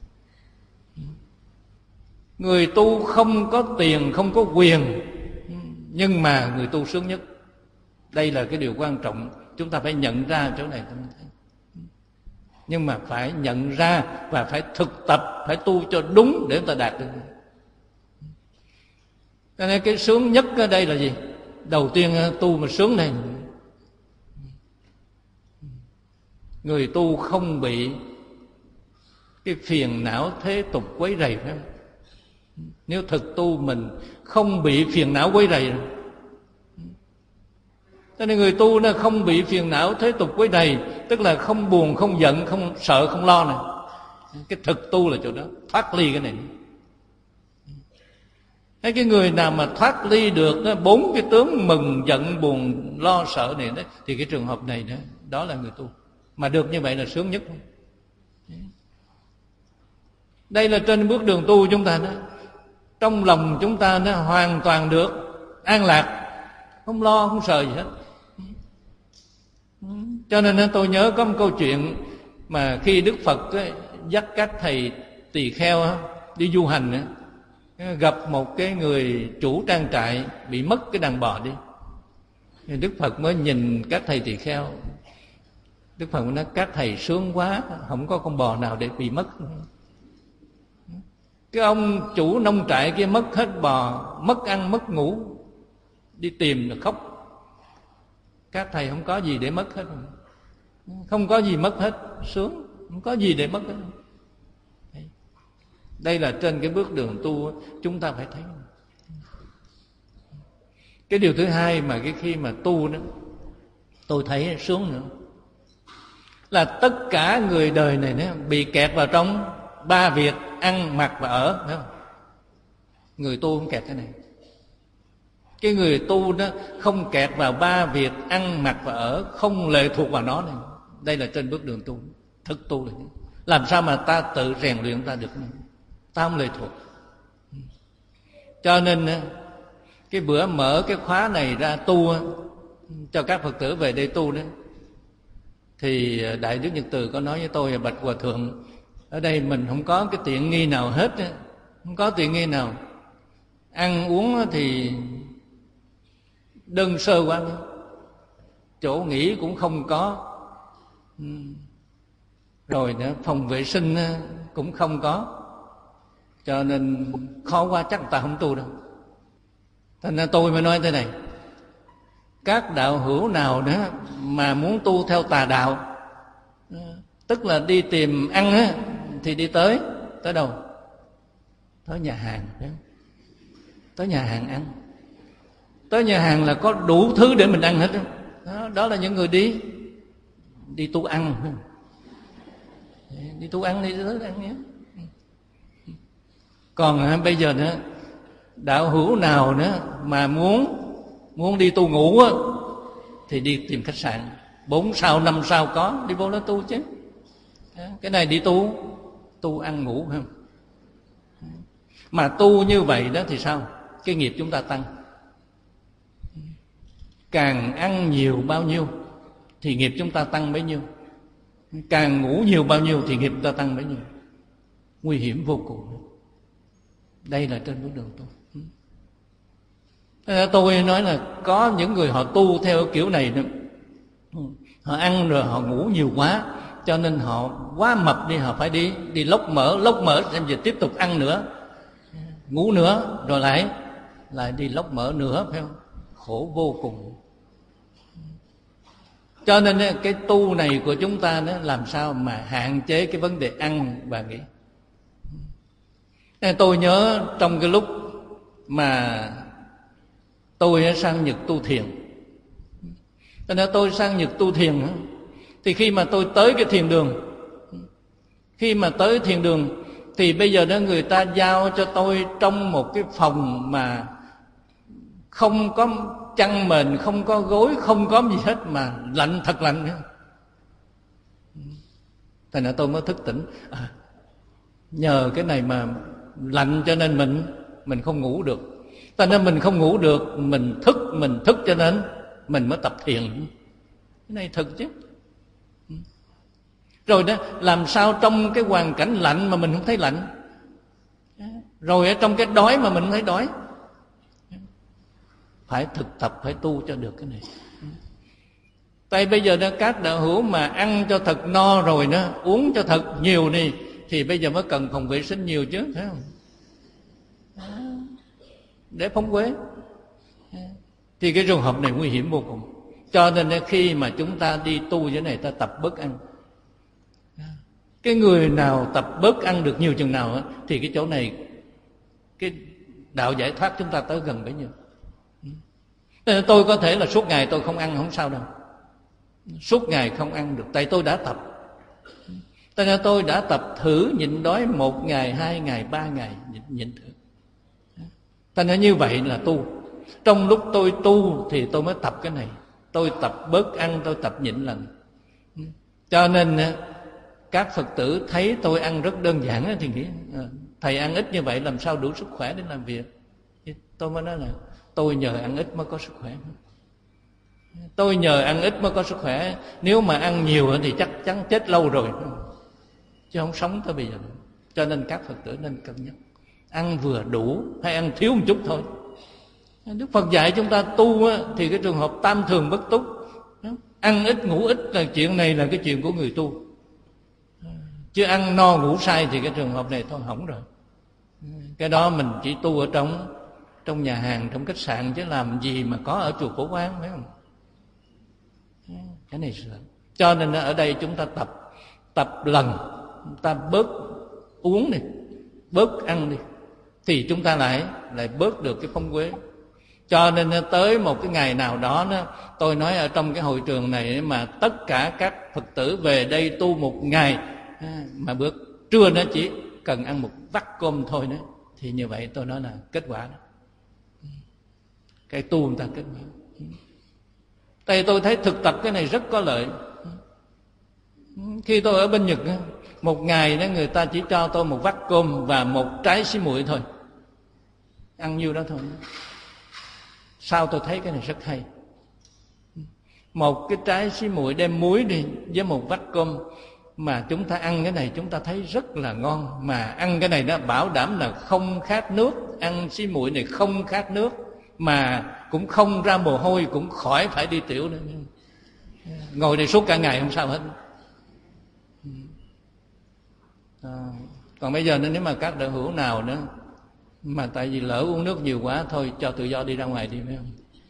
Người tu không có tiền, không có quyền, nhưng mà người tu sướng nhất. Đây là cái điều quan trọng. Chúng ta phải nhận ra chỗ này. Nhưng mà phải nhận ra và phải thực tập, phải tu cho đúng để chúng ta đạt được. Cho nên cái sướng nhất ở đây là gì? Đầu tiên tu mà sướng này, người tu không bị cái phiền não thế tục quấy rầy, phải không? Nếu thực tu mình không bị phiền não quấy rầy. Cho nên người tu nó không bị phiền não thế tục quấy rầy, tức là không buồn, không giận, không sợ, không lo này. Cái thực tu là chỗ đó, thoát ly cái này. Cái người nào mà thoát ly được bốn cái tướng mừng, giận, buồn, lo, sợ này đó, thì cái trường hợp này đó, đó là người tu. Mà được như vậy là sướng nhất. Đây là trên bước đường tu chúng ta đó. Trong lòng chúng ta nó hoàn toàn được an lạc, không lo, không sợ gì hết. Cho nên tôi nhớ có một câu chuyện mà khi Đức Phật ấy, dắt các thầy tỳ kheo đi du hành ấy, gặp một cái người chủ trang trại bị mất cái đàn bò đi. Đức Phật mới nhìn các thầy tỳ kheo. Đức Phật nói các thầy sướng quá, không có con bò nào để bị mất. Cái ông chủ nông trại kia mất hết bò, mất ăn mất ngủ, đi tìm rồi khóc. Các thầy không có gì để mất hết, không có gì mất hết, sướng, không có gì để mất hết. Đây là trên cái bước đường tu chúng ta phải thấy. Cái điều thứ hai mà cái khi mà tu đó tôi thấy sướng nữa là tất cả người đời này nó bị kẹt vào trong ba việc: ăn, mặc và ở, phải không? Người tu không kẹt cái này. Cái người tu đó không kẹt vào ba việc ăn, mặc và ở, không lệ thuộc vào nó này. Đây là trên bước đường tu, thức tu này. Làm sao mà ta tự rèn luyện ta được này? Ta không lệ thuộc. Cho nên cái bữa mở cái khóa này ra tu cho các Phật tử về đây tu đó, thì Đại Đức Nhật Từ có nói với tôi: bạch Hòa Thượng, ở đây mình không có cái tiện nghi nào hết, không có tiện nghi nào. Ăn uống thì đơn sơ quá, chỗ nghỉ cũng không có, rồi nữa phòng vệ sinh cũng không có, cho nên khó quá, chắc ta không tu đâu. Thế nên tôi mới nói thế này: các đạo hữu nào nữa mà muốn tu theo tà đạo, tức là đi tìm ăn á, thì đi tới tới đâu? Tới nhà hàng, tới nhà hàng ăn. Tới nhà hàng là có đủ thứ để mình ăn hết đó. Đó là những người đi đi tu ăn, đi tu ăn, đi tới ăn nhé. Còn bây giờ nữa, đạo hữu nào nữa mà muốn muốn đi tu ngủ á, thì đi tìm khách sạn bốn sao năm sao có, đi vô đó tu chứ. Cái này đi tu tu ăn ngủ không? Mà tu như vậy đó thì sao? Cái nghiệp chúng ta tăng. Càng ăn nhiều bao nhiêu thì nghiệp chúng ta tăng bấy nhiêu. Càng ngủ nhiều bao nhiêu thì nghiệp chúng ta tăng bấy nhiêu. Nguy hiểm vô cùng. Đây là trên bước đường tu. Tôi nói là có những người họ tu theo kiểu này nữa. Họ ăn rồi họ ngủ nhiều quá, cho nên họ quá mập đi, họ phải đi đi lốc mỡ, lốc mỡ xem giờ tiếp tục ăn nữa, ngủ nữa, rồi lại lại đi lốc mỡ nữa, phải không? Khổ vô cùng. Cho nên cái tu này của chúng ta đó, làm sao mà hạn chế cái vấn đề ăn và nghỉ. Tôi nhớ trong cái lúc mà tôi sang Nhật tu thiền. Cho nên tôi sang Nhật tu thiền, thì khi mà tôi tới cái thiền đường, khi mà tới thiền đường thì bây giờ đó người ta giao cho tôi trong một cái phòng mà không có chăn mền, không có gối, không có gì hết, mà lạnh, thật lạnh nữa. Thành ra tôi mới thức tỉnh. À, nhờ cái này mà lạnh cho nên mình mình không ngủ được. Cho nên mình không ngủ được, mình thức, mình thức cho nên mình mới tập thiền. Cái này thật chứ. Rồi đó, làm sao trong cái hoàn cảnh lạnh mà mình không thấy lạnh, rồi ở trong cái đói mà mình không thấy đói. Phải thực tập, phải tu cho được cái này. Tại bây giờ đó các đạo hữu mà ăn cho thật no rồi đó, uống cho thật nhiều đi, thì bây giờ mới cần phòng vệ sinh nhiều chứ, phải không? Để phóng quế. Thì cái trường hợp này nguy hiểm vô cùng. Cho nên khi mà chúng ta đi tu như thế này, ta tập bớt ăn. Cái người nào tập bớt ăn được nhiều chừng nào thì cái chỗ này, cái đạo giải thoát chúng ta tới gần bấy nhiêu. Nên tôi có thể là suốt ngày tôi không ăn không sao đâu, suốt ngày không ăn được, tại tôi đã tập. Tại nên tôi đã tập thử nhịn đói một ngày, hai ngày, ba ngày, nhịn, nhịn thử. Thành ra như vậy là tu. Trong lúc tôi tu thì tôi mới tập cái này. Tôi tập bớt ăn, tôi tập nhịn lần. Cho nên các Phật tử thấy tôi ăn rất đơn giản thì nghĩ thầy ăn ít như vậy làm sao đủ sức khỏe để làm việc. Tôi mới nói là tôi nhờ ăn ít mới có sức khỏe. Tôi nhờ ăn ít mới có sức khỏe. Nếu mà ăn nhiều thì chắc chắn chết lâu rồi, chứ không sống tới bây giờ. Cho nên các Phật tử nên cân nhắc ăn vừa đủ hay ăn thiếu một chút thôi. Đức Phật dạy chúng ta tu thì cái trường hợp tam thường bất túc, ăn ít ngủ ít là chuyện này là cái chuyện của người tu. Chứ ăn no ngủ say thì cái trường hợp này thôi hỏng rồi. Cái đó mình chỉ tu ở trong trong nhà hàng, trong khách sạn, chứ làm gì mà có ở chùa Phổ Quán, phải không? Cái này sợ. Cho nên ở đây chúng ta tập tập lần, ta bớt uống đi, bớt ăn đi, thì chúng ta lại lại bớt được cái phong quế. Cho nên tới một cái ngày nào đó, tôi nói ở trong cái hội trường này mà tất cả các Phật tử về đây tu một ngày, mà bữa trưa nó chỉ cần ăn một vắt cơm thôi nữa, thì như vậy tôi nói là kết quả đó. Cái tu người ta kết quả. Tại tôi thấy thực tập cái này rất có lợi. Khi tôi ở bên Nhật, một ngày đó người ta chỉ cho tôi một vắt cơm và một trái xí muội thôi, ăn nhiêu đó thôi. Sao tôi thấy cái này rất hay. Một cái trái xí muội đem muối đi với một vắt cơm, mà chúng ta ăn cái này chúng ta thấy rất là ngon. Mà ăn cái này nó bảo đảm là không khát nước. Ăn xí muội này không khát nước, mà cũng không ra mồ hôi, cũng khỏi phải đi tiểu nữa. Ngồi đây suốt cả ngày không sao hết. À, còn bây giờ nếu mà các đạo hữu nào nữa mà tại vì lỡ uống nước nhiều quá, thôi cho tự do đi ra ngoài đi, phải không?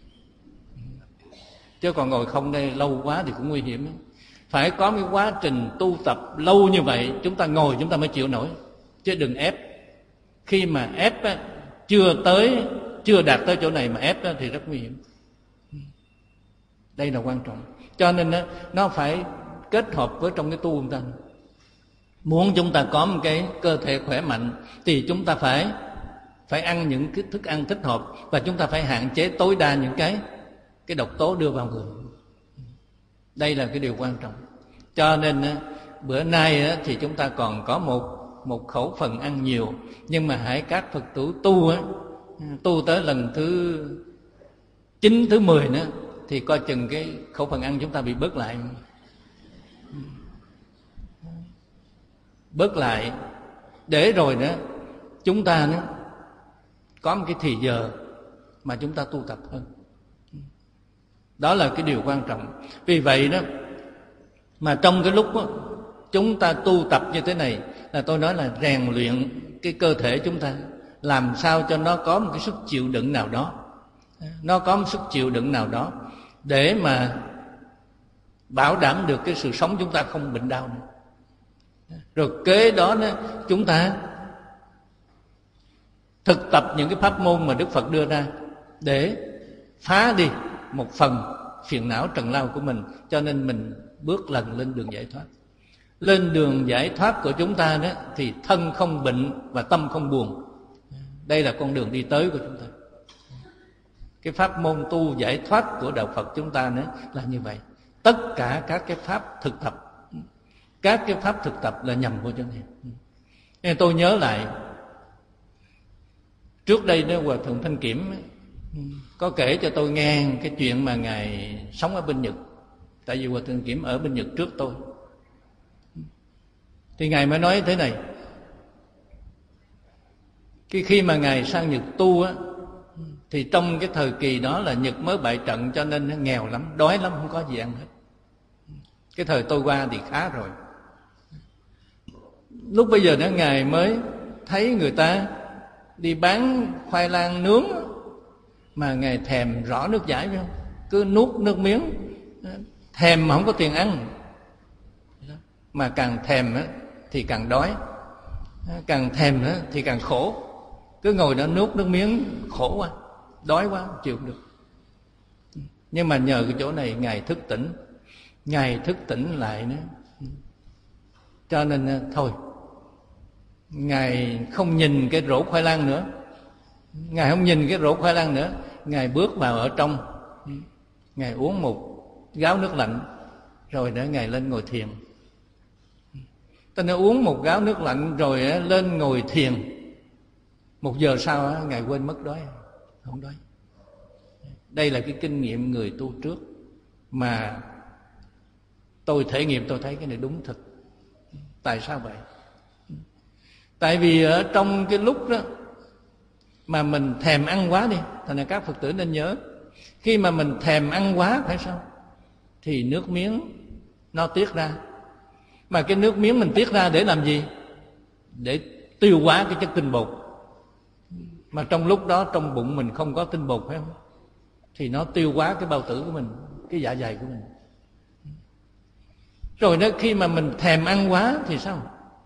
Chứ còn ngồi không đây lâu quá thì cũng nguy hiểm. Phải có cái quá trình tu tập lâu như vậy, chúng ta ngồi chúng ta mới chịu nổi, chứ đừng ép. Khi mà ép á, chưa tới, chưa đạt tới chỗ này mà ép á, thì rất nguy hiểm. Đây là quan trọng. Cho nên á, nó phải kết hợp với trong cái tu chúng ta. Muốn chúng ta có một cái cơ thể khỏe mạnh thì chúng ta phải phải ăn những cái thức ăn thích hợp, và chúng ta phải hạn chế tối đa những cái cái độc tố đưa vào người. Đây là cái điều quan trọng. Cho nên bữa nay thì chúng ta còn có một một khẩu phần ăn nhiều, nhưng mà hãy các Phật tử tu á, tu tới lần thứ chín, thứ mười nữa thì coi chừng cái khẩu phần ăn chúng ta bị bớt lại. Bớt lại để rồi nữa chúng ta nữa có một cái thì giờ mà chúng ta tu tập hơn. Đó là cái điều quan trọng. Vì vậy đó mà trong cái lúc đó, chúng ta tu tập như thế này là tôi nói là rèn luyện cái cơ thể chúng ta, làm sao cho nó có một cái sức chịu đựng nào đó, nó có một sức chịu đựng nào đó để mà bảo đảm được cái sự sống chúng ta không bệnh đau nữa. Rồi kế đó, đó chúng ta thực tập những cái pháp môn mà Đức Phật đưa ra để phá đi một phần phiền não trần lao của mình, cho nên mình bước lần lên đường giải thoát. Lên đường giải thoát của chúng ta đó thì thân không bệnh và tâm không buồn. Đây là con đường đi tới của chúng ta. Cái pháp môn tu giải thoát của đạo Phật chúng ta nữa là như vậy. Tất cả các cái pháp thực tập, các cái pháp thực tập là nhằm vô chỗ này. Nên tôi nhớ lại trước đây đó, Hòa Thượng Thanh Kiểm có kể cho tôi nghe cái chuyện mà Ngài sống ở bên Nhật. Tại vì Hòa Thượng Kiểm ở bên Nhật trước tôi. Thì Ngài mới nói thế này: Khi khi mà Ngài sang Nhật tu á, thì trong cái thời kỳ đó là Nhật mới bại trận, cho nên nó nghèo lắm, đói lắm, không có gì ăn hết. Cái thời tôi qua thì khá rồi. Lúc bây giờ đó Ngài mới thấy người ta đi bán khoai lang nướng, mà Ngài thèm rõ nước giải phải không? Cứ nuốt nước miếng, thèm mà không có tiền ăn. Mà càng thèm thì càng đói, càng thèm thì càng khổ. Cứ ngồi đó nuốt nước miếng khổ quá, đói quá, không chịu được. Nhưng mà nhờ cái chỗ này Ngài thức tỉnh, Ngài thức tỉnh lại nữa. Cho nên thôi, Ngài không nhìn cái rổ khoai lang nữa, Ngài không nhìn cái rổ khoai lang nữa. Ngài bước vào ở trong, Ngài uống một gáo nước lạnh, rồi nữa Ngài lên ngồi thiền. Ta nói uống một gáo nước lạnh rồi lên ngồi thiền. Một giờ sau Ngài quên mất đói, không đói. Đây là cái kinh nghiệm người tu trước mà tôi thể nghiệm, tôi thấy cái này đúng thật. Tại sao vậy? Tại vì ở trong cái lúc đó mà mình thèm ăn quá đi, thành ra các Phật tử nên nhớ, khi mà mình thèm ăn quá phải sao? Thì nước miếng nó tiết ra. Mà cái nước miếng mình tiết ra để làm gì? Để tiêu hóa cái chất tinh bột. Mà trong lúc đó trong bụng mình không có tinh bột phải không? Thì nó tiêu hóa cái bao tử của mình, cái dạ dày của mình. Rồi đó khi mà mình thèm ăn quá thì sao?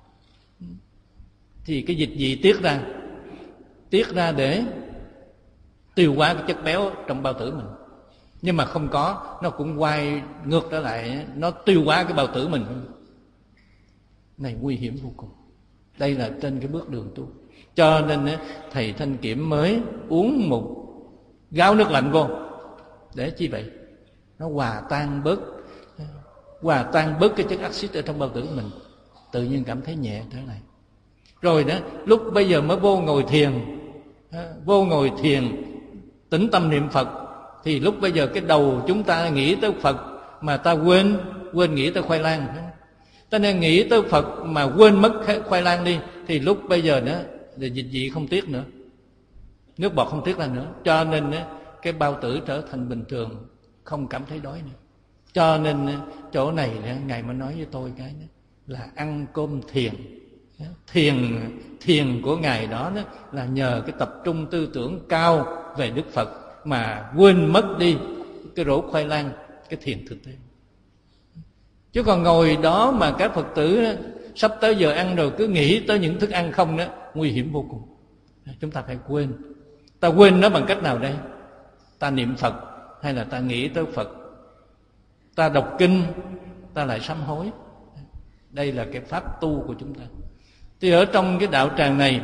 Thì cái dịch vị tiết ra, tiết ra để tiêu hóa cái chất béo trong bao tử mình. Nhưng mà không có, nó cũng quay ngược trở lại, nó tiêu hóa cái bao tử mình. Này nguy hiểm vô cùng. Đây là trên cái bước đường tu. Cho nên thầy Thanh Kiểm mới uống một gáo nước lạnh vô. Để chi vậy? Nó hòa tan bớt Hòa tan bớt cái chất axit ở trong bao tử của mình. Tự nhiên cảm thấy nhẹ trở lại. Rồi đó, lúc bây giờ mới vô ngồi thiền, vô ngồi thiền tĩnh tâm niệm Phật, thì lúc bây giờ cái đầu chúng ta nghĩ tới Phật mà ta quên quên nghĩ tới khoai lang. Ta nên nghĩ tới Phật mà quên mất khoai lang đi, thì lúc bây giờ nữa thì dịch vị không tiết nữa, nước bọt không tiết ra nữa. Cho nên cái bao tử trở thành bình thường, không cảm thấy đói nữa. Cho nên chỗ này Ngài mới nói với tôi cái đó là ăn cơm thiền. Thiền thiền của Ngài đó, đó là nhờ cái tập trung tư tưởng cao về Đức Phật mà quên mất đi cái rổ khoai lang, cái thiền thực tế. Chứ còn ngồi đó mà các Phật tử đó, sắp tới giờ ăn rồi cứ nghĩ tới những thức ăn không đó, nguy hiểm vô cùng. Chúng ta phải quên. Ta quên nó bằng cách nào đây? Ta niệm Phật, hay là ta nghĩ tới Phật, ta đọc kinh, ta lại sám hối. Đây là cái pháp tu của chúng ta. Thì ở trong cái đạo tràng này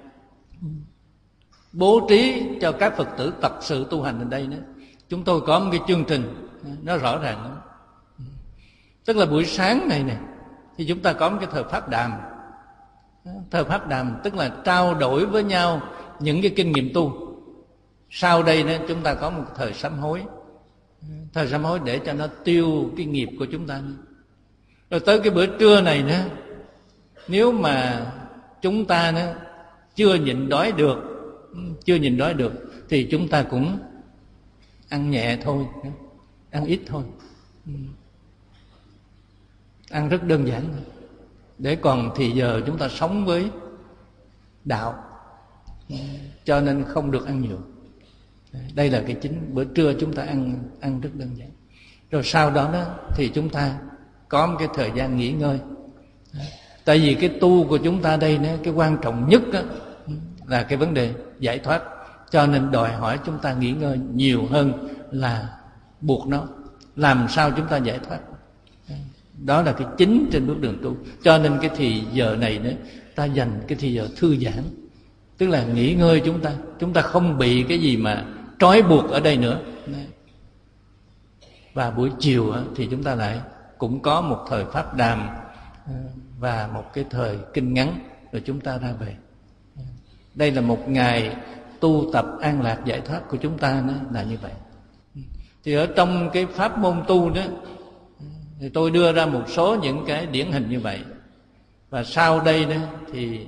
bố trí cho các Phật tử tập sự tu hành ở đây nữa, chúng tôi có một cái chương trình nó rõ ràng lắm. Tức là buổi sáng này nè thì chúng ta có một cái thời pháp đàm. Thời pháp đàm tức là trao đổi với nhau những cái kinh nghiệm tu. Sau đây nữa chúng ta có một thời sám hối. Thời sám hối để cho nó tiêu cái nghiệp của chúng ta. Rồi tới cái bữa trưa này nữa, nếu mà chúng ta nữa chưa nhịn đói được, chưa nhịn đói được thì chúng ta cũng ăn nhẹ thôi, ăn ít thôi, ăn rất đơn giản thôi. Để còn thì giờ chúng ta sống với đạo, cho nên không được ăn nhiều. Đây là cái chính. Bữa trưa chúng ta ăn ăn rất đơn giản. Rồi sau đó đó thì chúng ta có một cái thời gian nghỉ ngơi. Tại vì cái tu của chúng ta đây, cái quan trọng nhất đó, là cái vấn đề giải thoát. Cho nên đòi hỏi chúng ta nghỉ ngơi nhiều hơn là buộc nó. Làm sao chúng ta giải thoát? Đó là cái chính trên bước đường tu. Cho nên cái thì giờ này nữa, ta dành cái thì giờ thư giãn, tức là nghỉ ngơi chúng ta. Chúng ta không bị cái gì mà trói buộc ở đây nữa. Và buổi chiều thì chúng ta lại cũng có một thời pháp đàm và một cái thời kinh ngắn, rồi chúng ta ra về. Đây là một ngày tu tập an lạc giải thoát của chúng ta nữa, là như vậy. Thì ở trong cái pháp môn tu đó, thì tôi đưa ra một số những cái điển hình như vậy. Và sau đây đó thì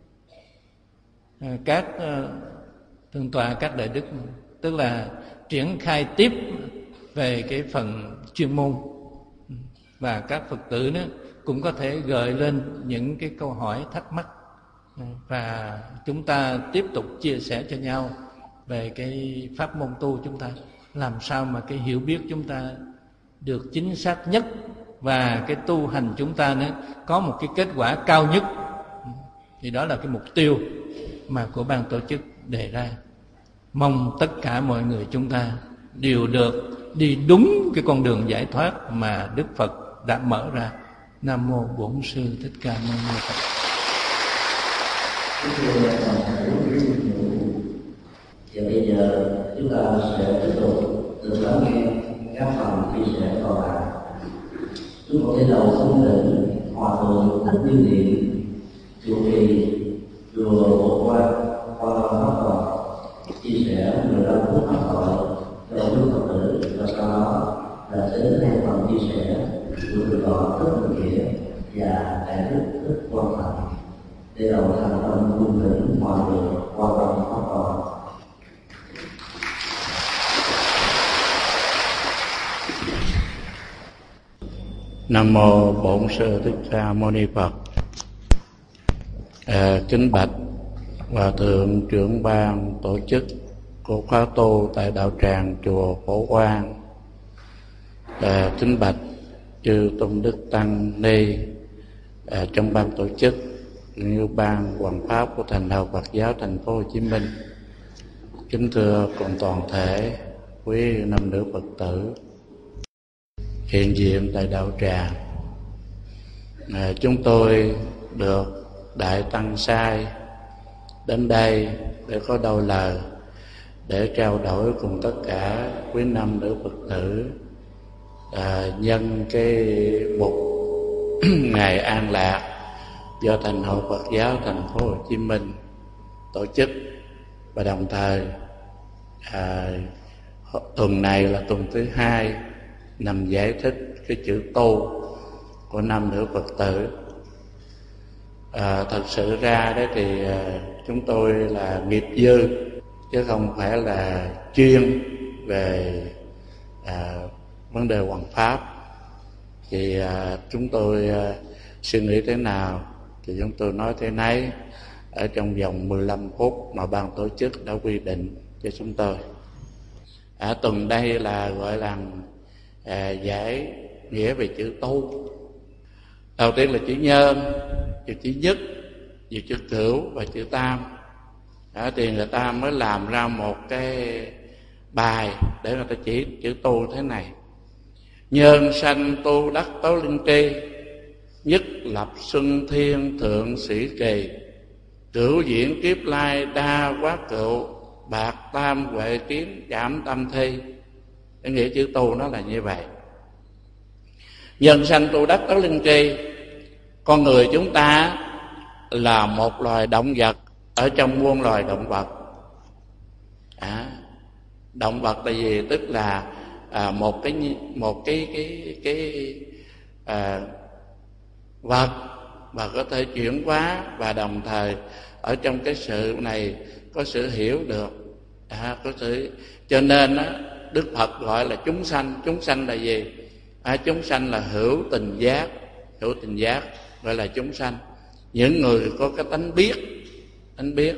các thượng tọa, các đại đức, tức là triển khai tiếp về cái phần chuyên môn, và các Phật tử đó cũng có thể gợi lên những cái câu hỏi thắc mắc, và chúng ta tiếp tục chia sẻ cho nhau về cái pháp môn tu chúng ta, làm sao mà cái hiểu biết chúng ta được chính xác nhất, và cái tu hành chúng ta nữa có một cái kết quả cao nhất. Thì đó là cái mục tiêu mà của ban tổ chức đề ra. Mong tất cả mọi người chúng ta đều được đi đúng cái con đường giải thoát mà Đức Phật đã mở ra. Nam mô Bổn Sư Thích Ca Mâu Ni Phật. Và bây giờ chúng ta sẽ tiếp tục được lắng nghe các phần chia sẻ còn lại. Chúng tôi sẽ đầu xuống định Hòa thượng Thích Như Niệm, trụ trì chùa Bộ Quan, Hoa Long Pháp Phật, chia sẻ mười lăm phút pháp thoại cho quý Phật tử, và sau đó là sẽ đến hai phần chia sẻ của Thượng tọa Thích Minh Nghĩa và đại đức Thích Quang Thành để đầu thành tâm cung kính Hòa thượng Hoa Long Pháp Phật. Nam mô Bổn Sư Thích Ca Mâu Ni Phật. À, kính bạch Hòa thượng trưởng ban tổ chức của khóa tu tại đạo tràng chùa Phổ Quang. À, kính bạch chư tôn đức tăng ni à, trong ban tổ chức như ban hoằng pháp của Thành Đạo Phật giáo Thành phố Hồ Chí Minh. Kính thưa cùng toàn thể quý nam nữ Phật tử hiện diện tại đạo tràng. À, chúng tôi được Đại Tăng Sai đến đây để có đôi lời để trao đổi cùng tất cả quý nam nữ Phật tử à, nhân cái mục ngày an lạc do Thành hội Phật giáo Thành phố Hồ Chí Minh tổ chức, và đồng thời à, tuần này là tuần thứ hai nằm giải thích cái chữ tu của nam nữ Phật tử. À, thật sự ra đấy thì à, chúng tôi là nghiệp dư chứ không phải là chuyên về à, vấn đề hoằng pháp. Thì à, chúng tôi à, suy nghĩ thế nào thì chúng tôi nói thế nấy ở trong vòng mười lăm phút mà ban tổ chức đã quy định cho chúng tôi. Ở tuần đây là gọi là à, giải nghĩa về chữ tu. Đầu tiên là chữ nhân, chữ chữ nhất, chữ chữ cửu và chữ tam. Đó, thì người ta mới làm ra một cái bài để người ta chỉ chữ tu thế này: nhân sanh tu đắc tấu linh tri, nhất lập xuân thiên thượng sĩ kỳ, cửu diễn kiếp lai đa quá cựu, bạc tam huệ kiếm giảm tâm thi. Cái nghĩa chữ tu nó là như vậy. Nhân sanh tu đắc tấu linh tri, con người chúng ta là một loài động vật ở trong muôn loài động vật. À, động vật là gì? Tức là à, một cái một cái cái cái à, vật và có thể chuyển hóa, và đồng thời ở trong cái sự này có sự hiểu được, à, có sự cho nên á, Đức Phật gọi là chúng sanh. Chúng sanh là gì? À, chúng sanh là hữu tình giác, hữu tình giác gọi là chúng sanh. Những người có cái tánh biết, tánh biết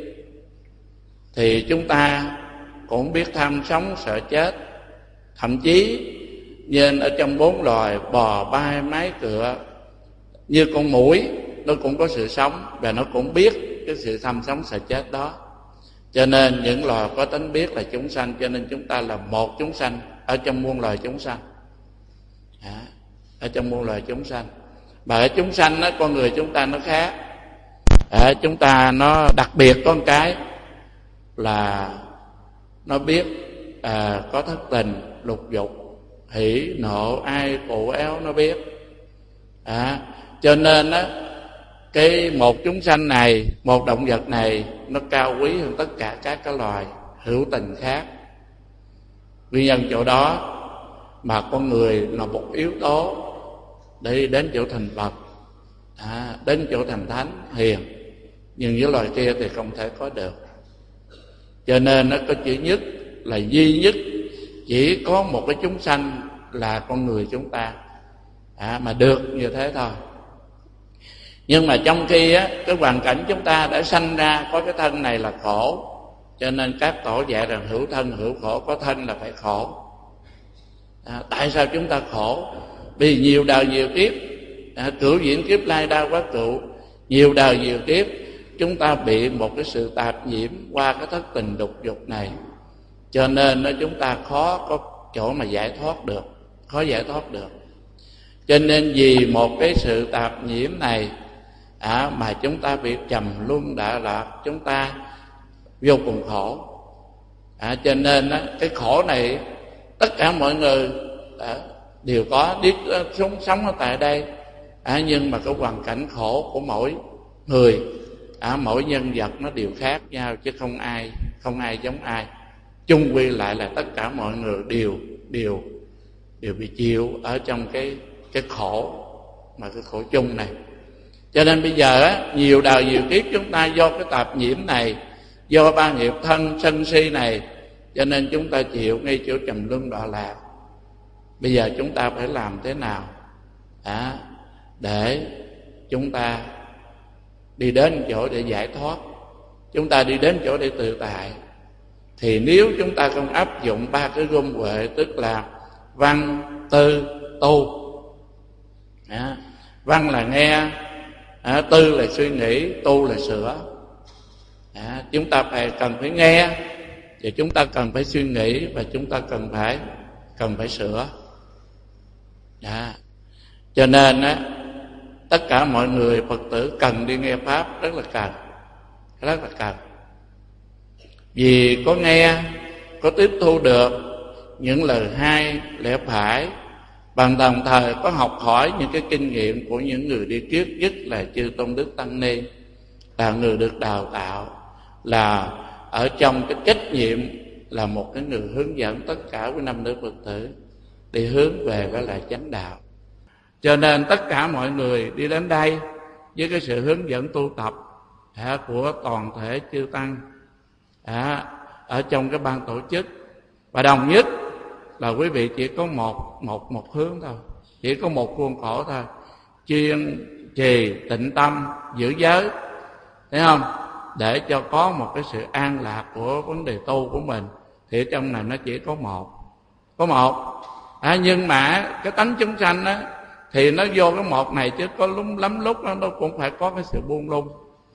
thì chúng ta cũng biết tham sống sợ chết. Thậm chí nên ở trong bốn loài bò, bay, mái, cựa, như con muỗi nó cũng có sự sống và nó cũng biết cái sự tham sống sợ chết đó. Cho nên những loài có tánh biết là chúng sanh, cho nên chúng ta là một chúng sanh ở trong muôn loài chúng sanh. À, ở trong muôn loài chúng sanh. Mà ở chúng sanh đó, con người chúng ta nó khác. À, chúng ta nó đặc biệt có một cái là nó biết à, có thất tình, lục dục, hỉ, nộ, ai, khổ, éo nó biết. À, cho nên á, cái một chúng sanh này, một động vật này nó cao quý hơn tất cả các cái loài hữu tình khác. Nguyên nhân chỗ đó mà con người là một yếu tố để đến chỗ thành Phật, à, đến chỗ thành thánh hiền, nhưng những loài kia thì không thể có được. Cho nên nó có chữ nhất là duy nhất, chỉ có một cái chúng sanh là con người chúng ta, à, mà được như thế thôi. Nhưng mà trong khi á, cái hoàn cảnh chúng ta đã sanh ra có cái thân này là khổ, cho nên các tổ dạy rằng hữu thân hữu khổ, có thân là phải khổ. À, tại sao chúng ta khổ? Vì nhiều đời nhiều kiếp, à, cửu diễn kiếp lai đa quá cựu, nhiều đời nhiều kiếp chúng ta bị một cái sự tạp nhiễm qua cái thất tình đục dục này, cho nên nó chúng ta khó có chỗ mà giải thoát được, khó giải thoát được. Cho nên vì một cái sự tạp nhiễm này, à, mà chúng ta bị trầm luân đọa lạc, chúng ta vô cùng khổ. À, cho nên á, cái khổ này tất cả mọi người à, đều có biết sống sống ở tại đây, à, nhưng mà cái hoàn cảnh khổ của mỗi người, à, mỗi nhân vật nó đều khác nhau, chứ không ai không ai giống ai. Chung quy lại là tất cả mọi người đều đều đều bị chịu ở trong cái cái khổ, mà cái khổ chung này. Cho nên bây giờ á, nhiều đời nhiều kiếp chúng ta do cái tạp nhiễm này, do ba nghiệp thân sân si này, cho nên chúng ta chịu ngay chỗ trầm luân đọa lạc. Bây giờ chúng ta phải làm thế nào à, để chúng ta đi đến chỗ để giải thoát, chúng ta đi đến chỗ để tự tại? Thì nếu chúng ta không áp dụng ba cái gom huệ, tức là văn, tư, tu. À, văn là nghe, à, tư là suy nghĩ, tu là sửa. À, chúng ta phải cần phải nghe, và chúng ta cần phải suy nghĩ, và chúng ta cần phải cần phải sửa. À, cho nên á, tất cả mọi người Phật tử cần đi nghe pháp, rất là cần, rất là cần. Vì có nghe, có tiếp thu được những lời hay, lẽ phải, bằng đồng thời có học hỏi những cái kinh nghiệm của những người đi trước, nhất là chư Tôn Đức Tăng Ni, là người được đào tạo, là ở trong cái trách nhiệm là một cái người hướng dẫn tất cả quý nam nữ Phật tử đi hướng về với lại chánh đạo. Cho nên tất cả mọi người đi đến đây với cái sự hướng dẫn tu tập à, của toàn thể chư tăng à, ở trong cái ban tổ chức, và đồng nhất là quý vị chỉ có một một một hướng thôi, chỉ có một khuôn khổ thôi: chuyên trì tịnh tâm, giữ giới, thấy không? Để cho có một cái sự an lạc của vấn đề tu của mình, thì ở trong này nó chỉ có một, có một. À, nhưng mà cái tánh chúng sanh á, thì nó vô cái một này, chứ có lắm lắm lúc nó, nó cũng phải có cái sự buông lung,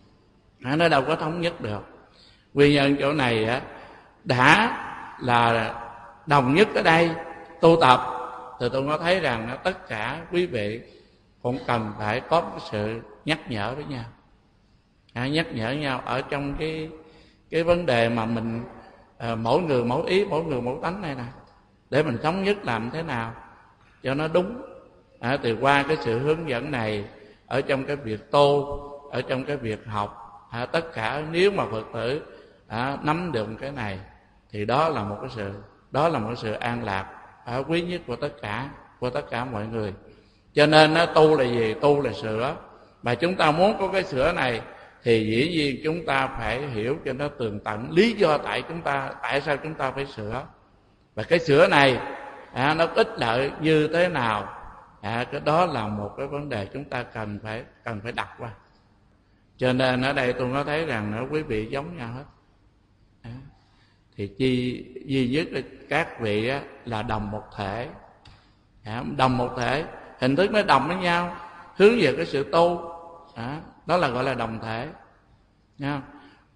à, nó đâu có thống nhất được. Nguyên nhân chỗ này á, đã là đồng nhất ở đây tu tập, thì tôi có thấy rằng tất cả quý vị cũng cần phải có cái sự nhắc nhở với nhau, à, nhắc nhở nhau ở trong cái cái vấn đề mà mình à, mỗi người mỗi ý, mỗi người mỗi tánh này nè, để mình thống nhất làm thế nào cho nó đúng. À, thì qua cái sự hướng dẫn này, ở trong cái việc tu, ở trong cái việc học, à, tất cả nếu mà Phật tử à, nắm được cái này, thì đó là một cái sự đó là một cái sự an lạc à, quý nhất của tất cả của tất cả mọi người. Cho nên á, tu là gì? Tu là sửa. Mà chúng ta muốn có cái sửa này thì dĩ nhiên chúng ta phải hiểu cho nó tường tận lý do tại chúng ta tại sao chúng ta phải sửa, và cái sửa này à, nó ích lợi như thế nào. À, cái đó là một cái vấn đề chúng ta cần phải cần phải đặt qua. Cho nên ở đây tôi có thấy rằng nó quý vị giống nhau hết. À, thì chi duy nhất là các vị á, là đồng một thể, à, đồng một thể, hình thức nó đồng với nhau, hướng về cái sự tu, à, đó là gọi là đồng thể. Nha.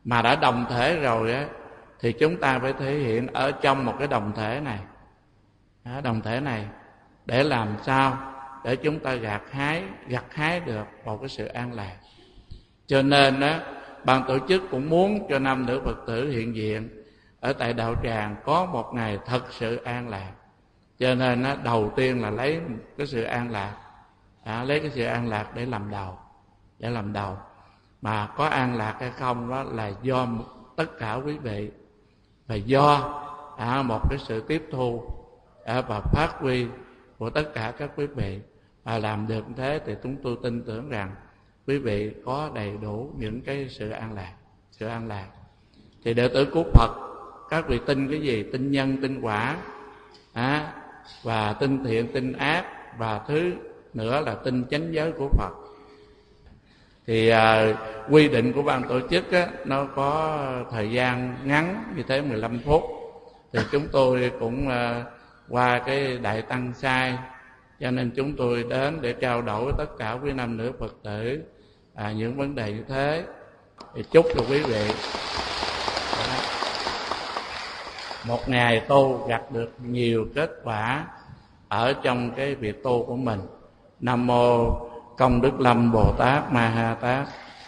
Mà đã đồng thể rồi á, thì chúng ta phải thể hiện ở trong một cái đồng thể này, đó, đồng thể này để làm sao để chúng ta gặt hái gặt hái được một cái sự an lạc. Cho nên á, ban tổ chức cũng muốn cho nam nữ Phật tử hiện diện ở tại đạo tràng có một ngày thật sự an lạc. Cho nên á, đầu tiên là lấy cái sự an lạc, à, lấy cái sự an lạc để làm đầu, để làm đầu. Mà có an lạc hay không đó là do tất cả quý vị, và do à, một cái sự tiếp thu à, và phát huy của tất cả các quý vị. Và làm được thế thì chúng tôi tin tưởng rằng quý vị có đầy đủ những cái sự an lạc, sự an lạc. Thì đệ tử của Phật, các vị tin cái gì? Tin nhân, tin quả, à, và tin thiện, tin ác, và thứ nữa là tin chánh giới của Phật. Thì à, quy định của ban tổ chức á, nó có thời gian ngắn như thế mười lăm phút. Thì chúng tôi cũng à, qua cái đại tăng sai, cho nên chúng tôi đến để trao đổi với tất cả quý nam nữ Phật tử à, những vấn đề như thế. Thì chúc cho quý vị một ngày tu gặt được nhiều kết quả ở trong cái việc tu của mình. Nam mô Công Đức Lâm Bồ Tát Ma Ha Tát.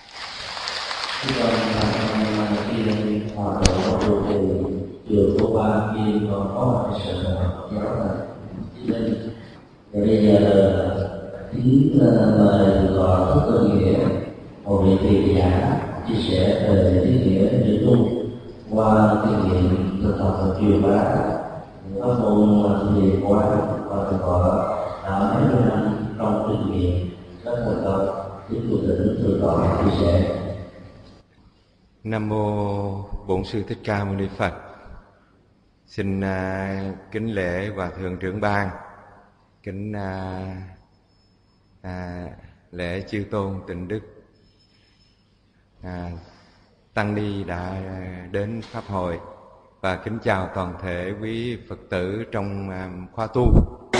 Hòa thượng trụ trì trường của ba kia còn có một cái sự giáo là nên bây giờ kính mời gọi Thích Tôn Nghĩa, một vị thầy giả chia sẻ về ý nghĩa chữ tu qua kinh nghiệm thực tập và truyền bá pháp môn thiền quán và thực tập đã mấy mươi năm trong kinh nghiệm các hoạt động. Kính thưa thỉnh thượng tọa chia sẻ. Nam mô Bổn Sư Thích Ca Mâu Ni Phật. Xin uh, kính lễ Hòa thượng trưởng ban, kính uh, uh, lễ chư tôn tịnh đức, uh, tăng ni đã đến pháp hội, và kính chào toàn thể quý Phật tử trong uh, khóa tu.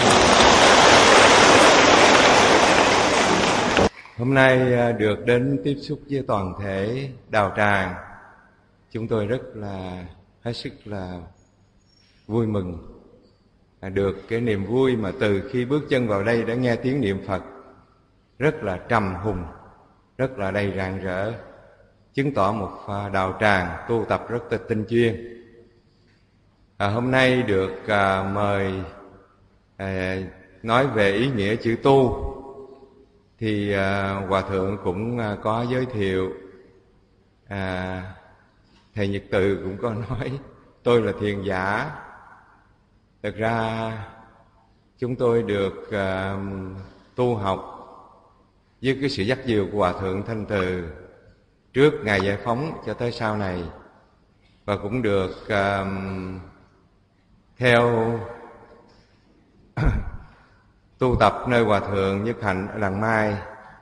Hôm nay được đến tiếp xúc với toàn thể đạo tràng, chúng tôi rất là hết sức là vui mừng. Được cái niềm vui mà từ khi bước chân vào đây đã nghe tiếng niệm Phật rất là trầm hùng, rất là đầy rạng rỡ, chứng tỏ một đạo tràng tu tập rất là tinh chuyên. À, hôm nay được à, mời à, nói về ý nghĩa chữ tu, thì à, Hòa thượng cũng à, có giới thiệu, à, thầy Nhật Từ cũng có nói tôi là thiền giả. Thực ra chúng tôi được à, tu học với cái sự dắt dìu của Hòa thượng Thanh Từ trước ngày giải phóng cho tới sau này, và cũng được à, theo tu tập nơi Hòa thượng Nhất Hạnh ở Làng Mai,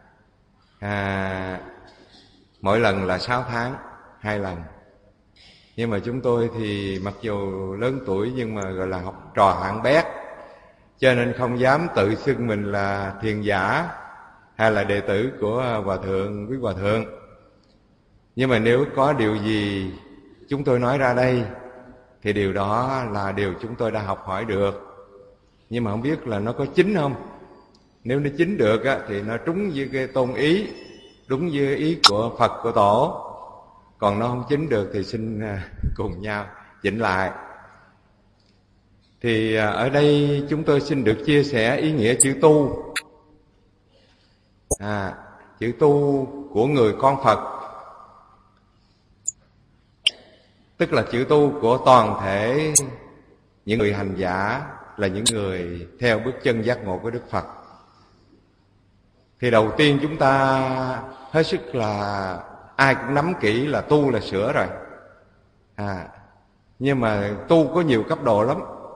à, mỗi lần là sáu tháng hai lần. Nhưng mà chúng tôi thì mặc dù lớn tuổi nhưng mà gọi là học trò hạng bét, cho nên không dám tự xưng mình là thiền giả hay là đệ tử của Hòa thượng, quý Hòa thượng. Nhưng mà nếu có điều gì chúng tôi nói ra đây thì điều đó là điều chúng tôi đã học hỏi được, nhưng mà không biết là nó có chính không. Nếu nó chính được á, thì nó trúng với cái tôn ý, đúng với ý của Phật, của Tổ. Còn nó không chính được thì xin cùng nhau chỉnh lại. Thì ở đây chúng tôi xin được chia sẻ ý nghĩa chữ tu. À, chữ tu của người con Phật, tức là chữ tu của toàn thể những người hành giả, là những người theo bước chân giác ngộ của Đức Phật. Thì đầu tiên chúng ta hết sức là ai cũng nắm kỹ là tu là sửa rồi. À, nhưng mà tu có nhiều cấp độ lắm.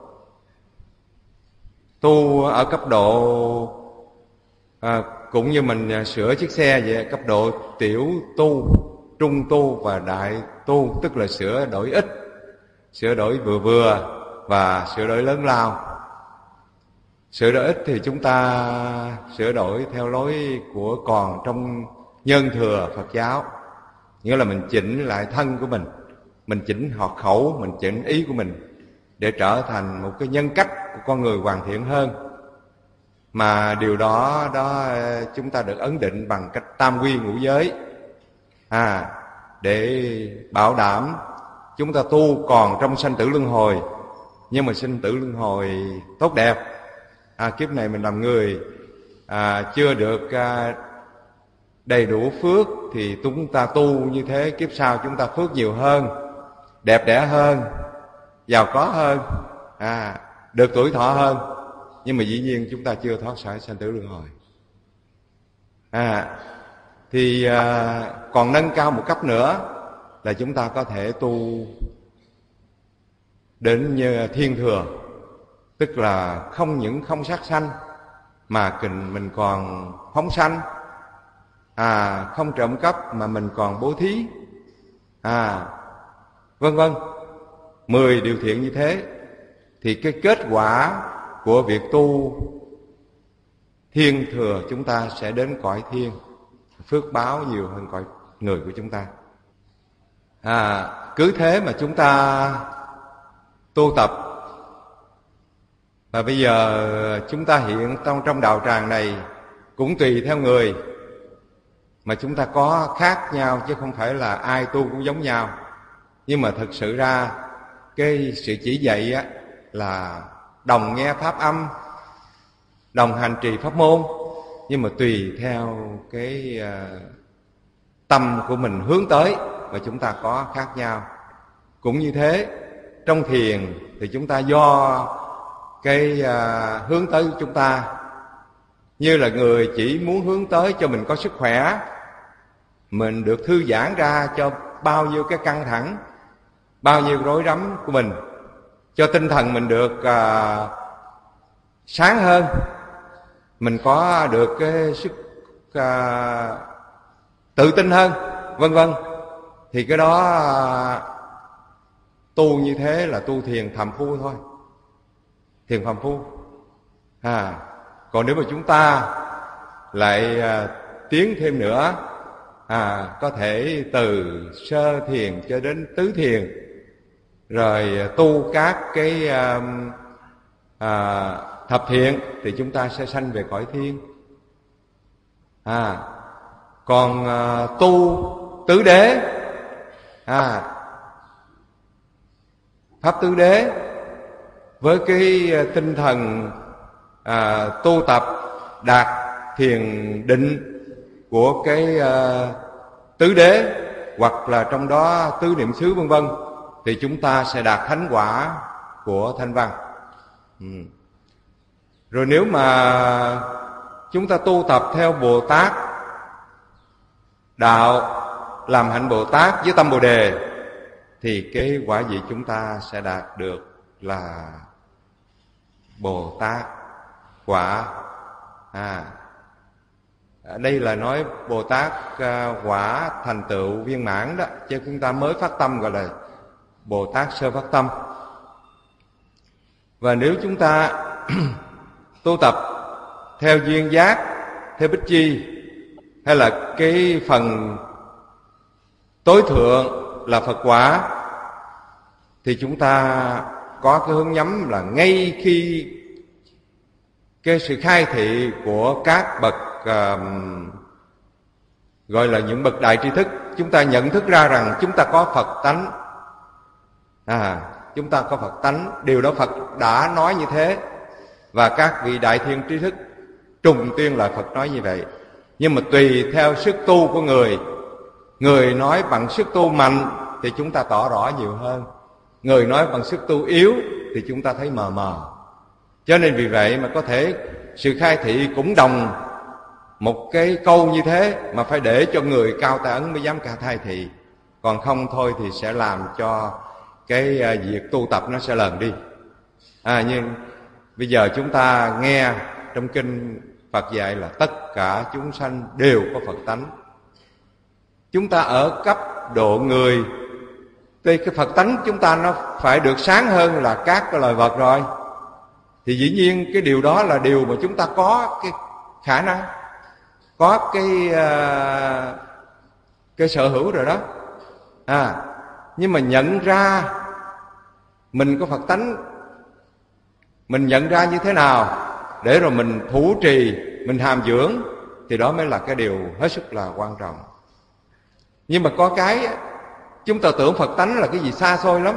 Tu ở cấp độ à, cũng như mình sửa chiếc xe vậy, cấp độ tiểu tu, trung tu và đại tu, tức là sửa đổi ít, sửa đổi vừa vừa và sửa đổi lớn lao. Sửa đổi ít thì chúng ta sửa đổi theo lối của còn trong nhân thừa Phật giáo. nghĩa là mình chỉnh lại thân của mình, mình chỉnh hoạt khẩu, mình chỉnh ý của mình để trở thành một cái nhân cách của con người hoàn thiện hơn. Mà điều đó đó chúng ta được ấn định bằng cách tam quy ngũ giới, à, để bảo đảm chúng ta tu còn trong sanh tử luân hồi, nhưng mà sinh tử luân hồi tốt đẹp. À, kiếp này mình làm người à, chưa được à, đầy đủ phước thì chúng ta tu như thế, kiếp sau chúng ta phước nhiều hơn, đẹp đẽ hơn, giàu có hơn, à, được tuổi thọ hơn. Nhưng mà dĩ nhiên chúng ta chưa thoát khỏi sanh tử luân hồi. À, thì à, còn nâng cao một cấp nữa là chúng ta có thể tu đến như thiên thừa, tức là không những không sát sanh mà mình còn phóng sanh, à, không trộm cắp mà mình còn bố thí, à, vân vân, mười điều thiện như thế. Thì cái kết quả của việc tu thiên thừa chúng ta sẽ đến cõi thiên, phước báo nhiều hơn cõi người của chúng ta. À, cứ thế mà chúng ta tu tập. Và bây giờ chúng ta hiện trong trong đạo tràng này cũng tùy theo người mà chúng ta có khác nhau, chứ không phải là ai tu cũng giống nhau. Nhưng mà thực sự ra cái sự chỉ dạy á, là đồng nghe pháp âm, đồng hành trì pháp môn, nhưng mà tùy theo cái uh, tâm của mình hướng tới mà chúng ta có khác nhau. Cũng như thế, trong thiền thì chúng ta do cái uh, hướng tới của chúng ta, như là người chỉ muốn hướng tới cho mình có sức khỏe, mình được thư giãn ra cho bao nhiêu cái căng thẳng, bao nhiêu rối rắm của mình, cho tinh thần mình được uh, sáng hơn, mình có được cái sức uh, tự tin hơn, vân vân. Thì cái đó uh, tu như thế là tu thiền phàm phu thôi, thiền phàm phu. À, còn nếu mà chúng ta lại uh, tiến thêm nữa, à, có thể từ sơ thiền cho đến tứ thiền, rồi tu các cái uh, uh, thập thiện, thì chúng ta sẽ sanh về cõi thiên. À, còn uh, tu tứ đế, à, pháp tứ đế với cái tinh thần à, tu tập đạt thiền định của cái à, tứ đế, hoặc là trong đó tứ niệm xứ vân vân, thì chúng ta sẽ đạt thánh quả của thanh văn. Ừ. Rồi nếu mà chúng ta tu tập theo Bồ Tát đạo, làm hạnh Bồ Tát với tâm Bồ Đề, thì cái quả vị chúng ta sẽ đạt được là Bồ Tát quả. À, đây là nói Bồ Tát quả thành tựu viên mãn đó, chứ chúng ta mới phát tâm gọi là Bồ Tát sơ phát tâm. Và nếu chúng ta tu tập theo duyên giác, theo bích chi, hay là cái phần tối thượng là Phật quả, thì chúng ta có cái hướng nhắm là ngay khi cái sự khai thị của các bậc uh, gọi là những bậc đại tri thức, chúng ta nhận thức ra rằng chúng ta có Phật tánh. À, chúng ta có Phật tánh, điều đó Phật đã nói như thế, và các vị đại thiên tri thức trùng tuyên là Phật nói như vậy. Nhưng mà tùy theo sức tu của người, người nói bằng sức tu mạnh thì chúng ta tỏ rõ nhiều hơn, người nói bằng sức tu yếu thì chúng ta thấy mờ mờ. Cho nên vì vậy mà có thể sự khai thị cũng đồng một cái câu như thế, mà phải để cho người cao tay ấn mới dám cả khai thị, còn không thôi thì sẽ làm cho cái việc tu tập nó sẽ lờn đi. À, nhưng bây giờ chúng ta nghe trong kinh Phật dạy là tất cả chúng sanh đều có Phật tánh. Chúng ta ở cấp độ người thì cái Phật tánh chúng ta nó phải được sáng hơn là các cái loài vật rồi, thì dĩ nhiên cái điều đó là điều mà chúng ta có cái khả năng, có cái uh, cái sở hữu rồi đó. À, nhưng mà nhận ra mình có Phật tánh, mình nhận ra như thế nào để rồi mình thủ trì, mình hàm dưỡng, thì đó mới là cái điều hết sức là quan trọng. Nhưng mà có cái chúng ta tưởng Phật tánh là cái gì xa xôi lắm,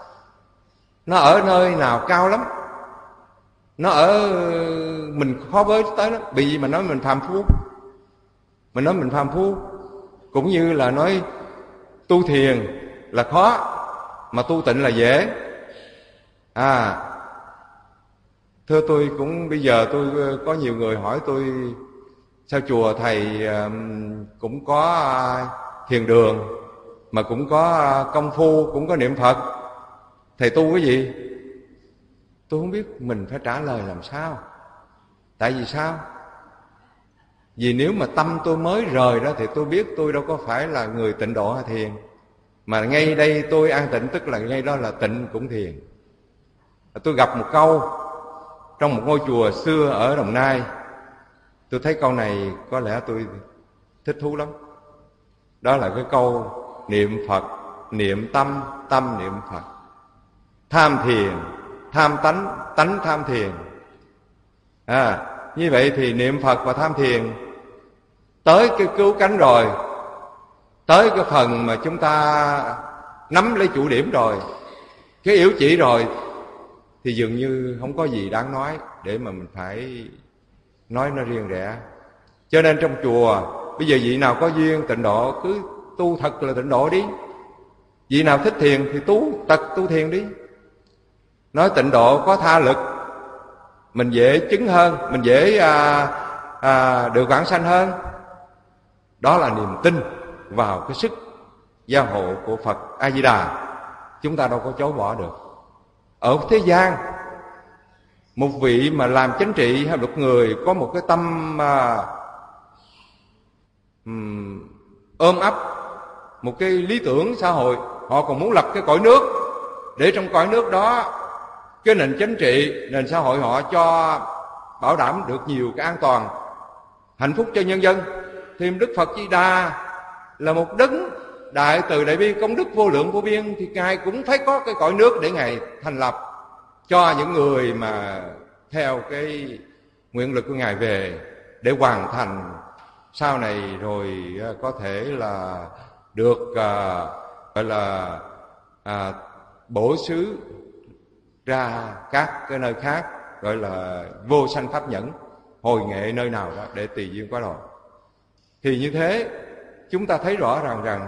nó ở nơi nào cao lắm, nó ở mình khó với tới lắm. Vì gì mà nói mình phàm phu? Mình nói mình phàm phu cũng như là nói tu thiền là khó mà tu tịnh là dễ. À, thưa tôi cũng bây giờ tôi có nhiều người hỏi tôi sao chùa thầy cũng có thiền đường mà cũng có công phu, cũng có niệm Phật, thầy tu cái gì? Tôi không biết mình phải trả lời làm sao. Tại vì sao? Vì nếu mà tâm tôi mới rời đó thì tôi biết tôi đâu có phải là người tịnh độ hay thiền. Mà ngay đây tôi an tịnh, tức là ngay đó là tịnh cũng thiền. Tôi gặp một câu trong một ngôi chùa xưa ở Đồng Nai, tôi thấy câu này có lẽ tôi thích thú lắm. Đó là cái câu niệm Phật, niệm tâm, tâm niệm Phật. Tham thiền, tham tánh, tánh tham thiền. À, như vậy thì niệm Phật và tham thiền tới cái cứu cánh rồi, tới cái phần mà chúng ta nắm lấy chủ điểm rồi, cái yếu chỉ rồi, thì dường như không có gì đáng nói để mà mình phải nói nó riêng rẽ. Cho nên trong chùa bây giờ vị nào có duyên tịnh độ cứ tu thật là tịnh độ đi, vị nào thích thiền thì tu tật tu thiền đi. Nói tịnh độ có tha lực, mình dễ chứng hơn, mình dễ à, à, được vãng sanh hơn. Đó là niềm tin vào cái sức gia hộ của Phật A Di Đà, chúng ta đâu có chối bỏ được. Ở thế gian, một vị mà làm chánh trị hay một người có một cái tâm à, um, ôm ấp một cái lý tưởng xã hội, họ còn muốn lập cái cõi nước, để trong cõi nước đó cái nền chính trị, nền xã hội họ cho bảo đảm được nhiều cái an toàn, hạnh phúc cho nhân dân. Thì Đức Phật Di Đà là một đấng đại từ đại bi, công đức vô lượng vô biên, thì Ngài cũng phải có cái cõi nước để Ngài thành lập cho những người mà theo cái nguyện lực của Ngài về, để hoàn thành sau này rồi có thể là được à, gọi là à, bổ xứ ra các cái nơi khác, gọi là vô sanh pháp nhẫn, hồi nghệ nơi nào đó để tùy duyên quá rồi. Thì như thế chúng ta thấy rõ ràng rằng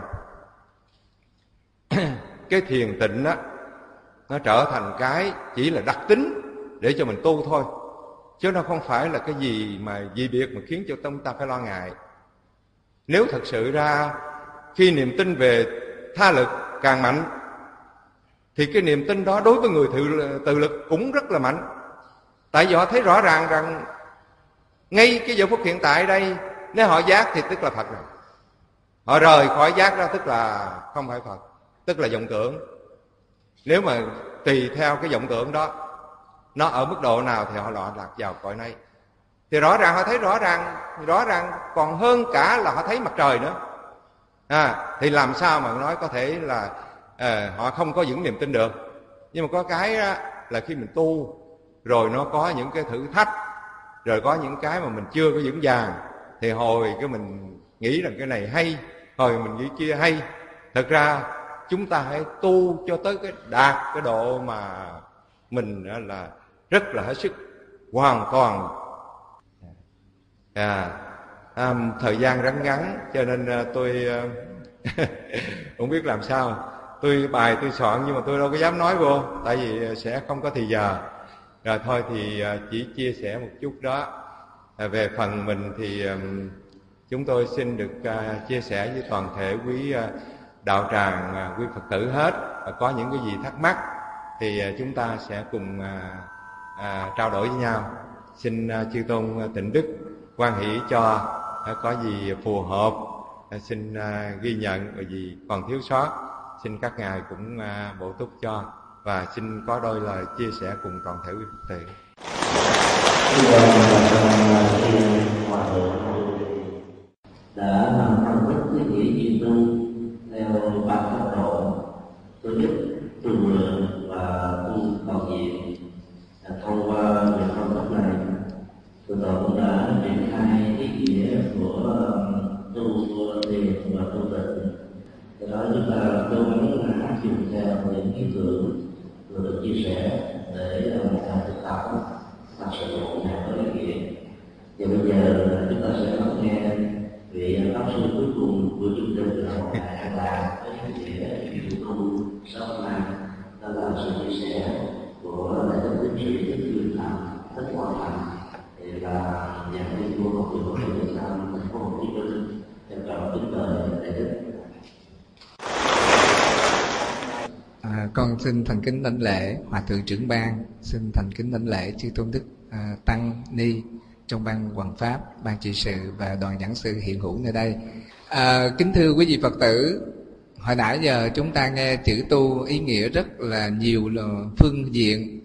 cái thiền tịnh á, nó trở thành cái chỉ là đặc tính để cho mình tu thôi, chứ nó không phải là cái gì mà dị biệt mà khiến cho chúng ta phải lo ngại. Nếu thật sự ra khi niềm tin về tha lực càng mạnh, thì cái niềm tin đó đối với người tự, tự lực cũng rất là mạnh. Tại vì họ thấy rõ ràng rằng ngay cái giờ phút hiện tại đây, nếu họ giác thì tức là Phật rồi, họ rời khỏi giác ra tức là không phải Phật, tức là vọng tưởng. Nếu mà tùy theo cái vọng tưởng đó, nó ở mức độ nào thì họ lọt lạc vào cõi này. Thì rõ ràng họ thấy rõ ràng, rõ ràng còn hơn cả là họ thấy mặt trời nữa. À, thì làm sao mà nói có thể là à, họ không có vững niềm tin được. Nhưng mà có cái đó, là khi mình tu rồi nó có những cái thử thách, rồi có những cái mà mình chưa có vững vàng, thì hồi cái mình nghĩ rằng cái này hay, hồi mình nghĩ kia hay. Thật ra chúng ta hãy tu cho tới cái đạt cái độ mà mình là rất là hết sức hoàn toàn. À, à, thời gian rất ngắn cho nên tôi không biết làm sao. Tôi bài tôi soạn nhưng mà tôi đâu có dám nói vô, tại vì sẽ không có thì giờ. Rồi thôi thì chỉ chia sẻ một chút đó. À, về phần mình thì um, chúng tôi xin được uh, chia sẻ với toàn thể quý uh, đạo tràng, uh, quý Phật tử hết. Và có những cái gì thắc mắc thì uh, chúng ta sẽ cùng uh, uh, trao đổi với nhau. Xin uh, chư tôn uh, Tịnh Đức quan hỷ cho uh, có gì phù hợp uh, xin uh, ghi nhận, rồi gì còn thiếu sót xin các ngài cũng uh, bổ túc cho. Và xin có đôi lời chia sẻ cùng toàn thể quý Phật tử. Đã làm phân tích cái nghĩa duyên tu là tôi muốn áp dụng theo những ý tưởng vừa được chia sẻ để một ngày thực tập thật sự một ngày có ý nghĩa. Và bây giờ chúng ta sẽ lắng nghe vị pháp sư cuối cùng của chương trình là một ngày an lạc với ý nghĩa chủ tu sau này, đó là sự chia sẻ của đại đức tiến sĩ Thích Duyên Thành, Thích Quang Thành, thì là giảng viên của học viện Phật giáo Việt Nam thành phố Hồ Chí Minh. Trân trọng kính mời đại đức. À, con xin thành kính đảnh lễ Hòa thượng trưởng ban, xin thành kính đảnh lễ chư tôn đức à, tăng ni trong ban hoằng pháp, ban trị sự và đoàn giảng sư hiện hữu nơi đây. À, kính thưa quý vị Phật tử, hồi nãy giờ chúng ta nghe chữ tu ý nghĩa rất là nhiều là phương diện.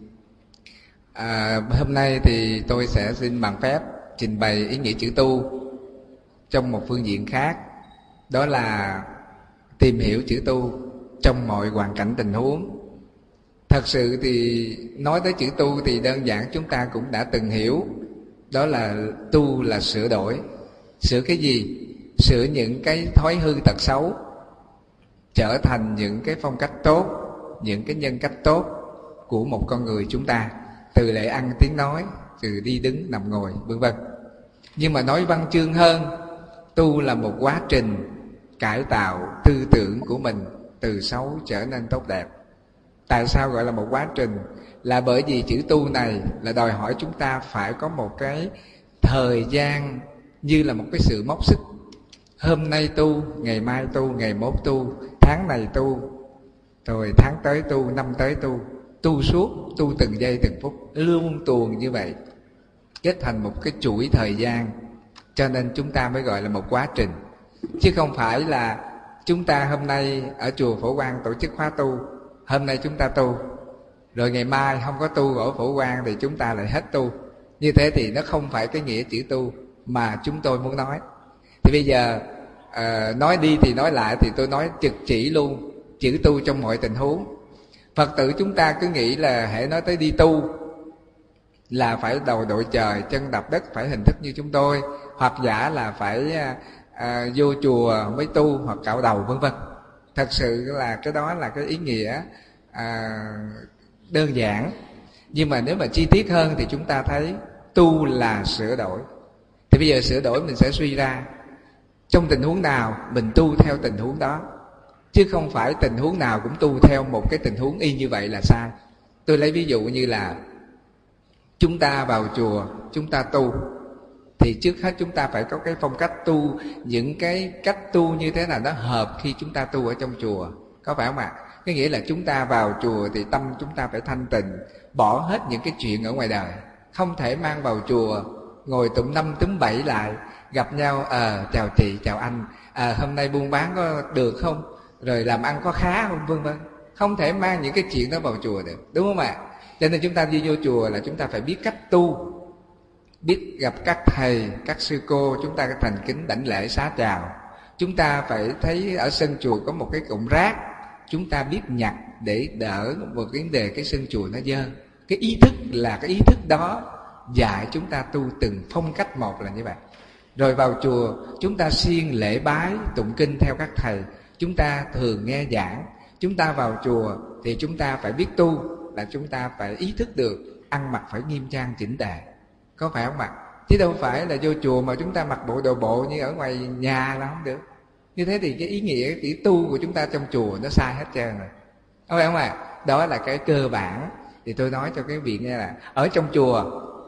À, hôm nay thì tôi sẽ xin bằng phép trình bày ý nghĩa chữ tu trong một phương diện khác, đó là tìm hiểu chữ tu trong mọi hoàn cảnh tình huống. Thật sự thì nói tới chữ tu thì đơn giản chúng ta cũng đã từng hiểu, đó là tu là sửa đổi. Sửa cái gì? Sửa những cái thói hư tật xấu trở thành những cái phong cách tốt, những cái nhân cách tốt của một con người chúng ta, từ lễ ăn tiếng nói, từ đi đứng nằm ngồi vân vân. Nhưng mà nói văn chương hơn, tu là một quá trình cải tạo tư tưởng của mình từ xấu trở nên tốt đẹp. Tại sao gọi là một quá trình? Là bởi vì chữ tu này là đòi hỏi chúng ta phải có một cái thời gian như là một cái sự móc xích. Hôm nay tu, ngày mai tu, ngày mốt tu, tháng này tu, rồi tháng tới tu, năm tới tu, tu suốt, tu từng giây từng phút, luôn tuồng như vậy, kết thành một cái chuỗi thời gian. Cho nên chúng ta mới gọi là một quá trình, chứ không phải là chúng ta hôm nay ở chùa Phổ Quang tổ chức khóa tu, hôm nay chúng ta tu, rồi ngày mai không có tu ở Phổ Quang thì chúng ta lại hết tu. Như thế thì nó không phải cái nghĩa chữ tu mà chúng tôi muốn nói. Thì bây giờ uh, nói đi thì nói lại, thì tôi nói trực chỉ luôn chữ tu trong mọi tình huống. Phật tử chúng ta cứ nghĩ là hễ nói tới đi tu là phải đầu đội trời, chân đạp đất, phải hình thức như chúng tôi, hoặc giả là phải à, vô chùa mới tu, hoặc cạo đầu vân vân. Thật sự là cái đó là cái ý nghĩa à, đơn giản. Nhưng mà nếu mà chi tiết hơn thì chúng ta thấy tu là sửa đổi. Thì bây giờ sửa đổi mình sẽ suy ra trong tình huống nào mình tu theo tình huống đó, chứ không phải tình huống nào cũng tu theo một cái tình huống y như vậy là sai. Tôi lấy ví dụ như là chúng ta vào chùa, chúng ta tu, thì trước hết chúng ta phải có cái phong cách tu, những cái cách tu như thế nào đó hợp khi chúng ta tu ở trong chùa, có phải không ạ? Cái nghĩa là chúng ta vào chùa thì tâm chúng ta phải thanh tịnh, bỏ hết những cái chuyện ở ngoài đời. Không thể mang vào chùa ngồi tụm năm túm bảy lại, gặp nhau ờ à, chào chị, chào anh, à, hôm nay buôn bán có được không, rồi làm ăn có khá không, vân vân. Không thể mang những cái chuyện đó vào chùa được, đúng không ạ? Cho nên chúng ta đi vô chùa là chúng ta phải biết cách tu, biết gặp các thầy, các sư cô, chúng ta thành kính đảnh lễ xá chào. Chúng ta phải thấy ở sân chùa có một cái cụm rác, chúng ta biết nhặt để đỡ một vấn đề cái sân chùa nó dơ. Cái ý thức là cái ý thức đó dạy chúng ta tu từng phong cách một là như vậy. Rồi vào chùa chúng ta siêng lễ bái, tụng kinh theo các thầy, chúng ta thường nghe giảng. Chúng ta vào chùa thì chúng ta phải biết tu, là chúng ta phải ý thức được ăn mặc phải nghiêm trang chỉnh tề, có phải không ạ? Chứ đâu phải là vô chùa mà chúng ta mặc bộ đồ bộ như ở ngoài nhà là không được. Như thế thì cái ý nghĩa cái tu của chúng ta trong chùa nó sai hết trơn rồi, có phải không ạ? Đó là cái cơ bản. Thì tôi nói cho cái vị nghe là ở trong chùa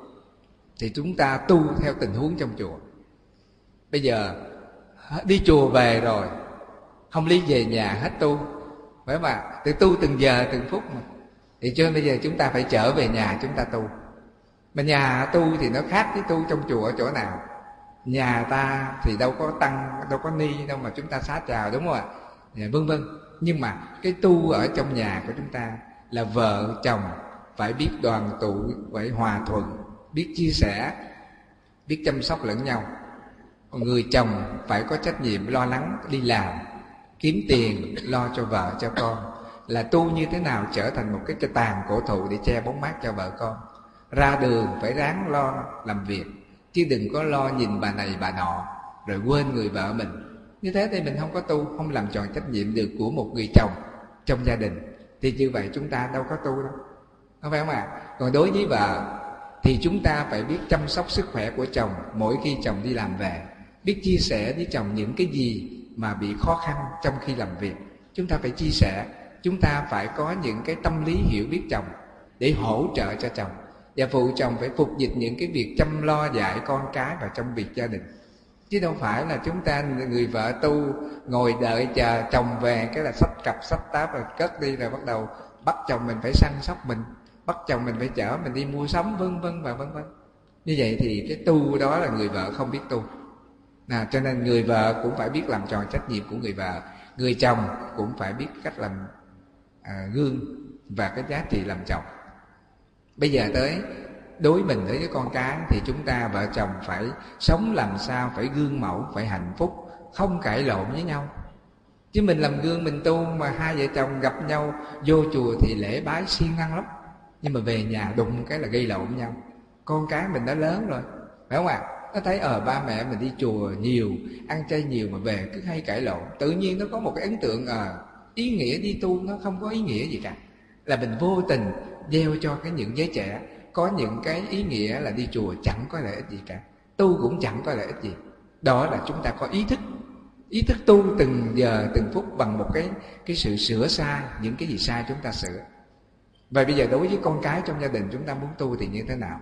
thì chúng ta tu theo tình huống trong chùa. Bây giờ đi chùa về rồi không lý về nhà hết tu, phải không ạ? Tự tu từng giờ từng phút mà. Thì cho nên bây giờ chúng ta phải trở về nhà chúng ta tu. Mà nhà tu thì nó khác với tu trong chùa ở chỗ nào? Nhà ta thì đâu có tăng, đâu có ni đâu mà chúng ta xá chào, đúng không ạ? Vân vân. Nhưng mà cái tu ở trong nhà của chúng ta là vợ chồng phải biết đoàn tụ, phải hòa thuận, biết chia sẻ, biết chăm sóc lẫn nhau. Người chồng phải có trách nhiệm lo lắng đi làm, kiếm tiền lo cho vợ cho con. Là tu như thế nào trở thành một cái tàn cổ thụ để che bóng mát cho vợ con. Ra đường phải ráng lo làm việc, chứ đừng có lo nhìn bà này bà nọ rồi quên người vợ mình. Như thế thì mình không có tu, không làm tròn trách nhiệm được của một người chồng trong gia đình, thì như vậy chúng ta đâu có tu đâu, không phải không ạ? À? Còn đối với vợ thì chúng ta phải biết chăm sóc sức khỏe của chồng mỗi khi chồng đi làm về, biết chia sẻ với chồng những cái gì mà bị khó khăn trong khi làm việc. Chúng ta phải chia sẻ, chúng ta phải có những cái tâm lý hiểu biết chồng để hỗ trợ cho chồng, và phụ chồng phải phục dịch những cái việc chăm lo dạy con cái vào trong việc gia đình. Chứ đâu phải là chúng ta người vợ tu ngồi đợi chờ chồng về cái là xách cặp xách táp rồi cất đi, rồi bắt đầu bắt chồng mình phải săn sóc mình, bắt chồng mình phải chở mình đi mua sắm vân vân và vân vân. Như vậy thì cái tu đó là người vợ không biết tu. À, cho nên người vợ cũng phải biết làm tròn trách nhiệm của người vợ, người chồng cũng phải biết cách làm à, gương và cái giá trị làm chồng. Bây giờ tới đối mình với con cái thì chúng ta vợ chồng phải sống làm sao phải gương mẫu, phải hạnh phúc, không cãi lộn với nhau. Chứ mình làm gương mình tu mà hai vợ chồng gặp nhau vô chùa thì lễ bái siêng năng lắm, nhưng mà về nhà đụng cái là gây lộn nhau. Con cái mình đã lớn rồi, phải không ạ? À? Nó thấy ờ ba mẹ mình đi chùa nhiều, ăn chay nhiều mà về cứ hay cãi lộn, tự nhiên nó có một cái ấn tượng ờ à, ý nghĩa đi tu nó không có ý nghĩa gì cả. Là mình vô tình gieo cho cái những giới trẻ có những cái ý nghĩa là đi chùa chẳng có lợi ích gì cả, tu cũng chẳng có lợi ích gì. Đó là chúng ta có ý thức, ý thức tu từng giờ từng phút bằng một cái cái sự sửa sai, những cái gì sai chúng ta sửa. Và bây giờ đối với con cái trong gia đình chúng ta muốn tu thì như thế nào?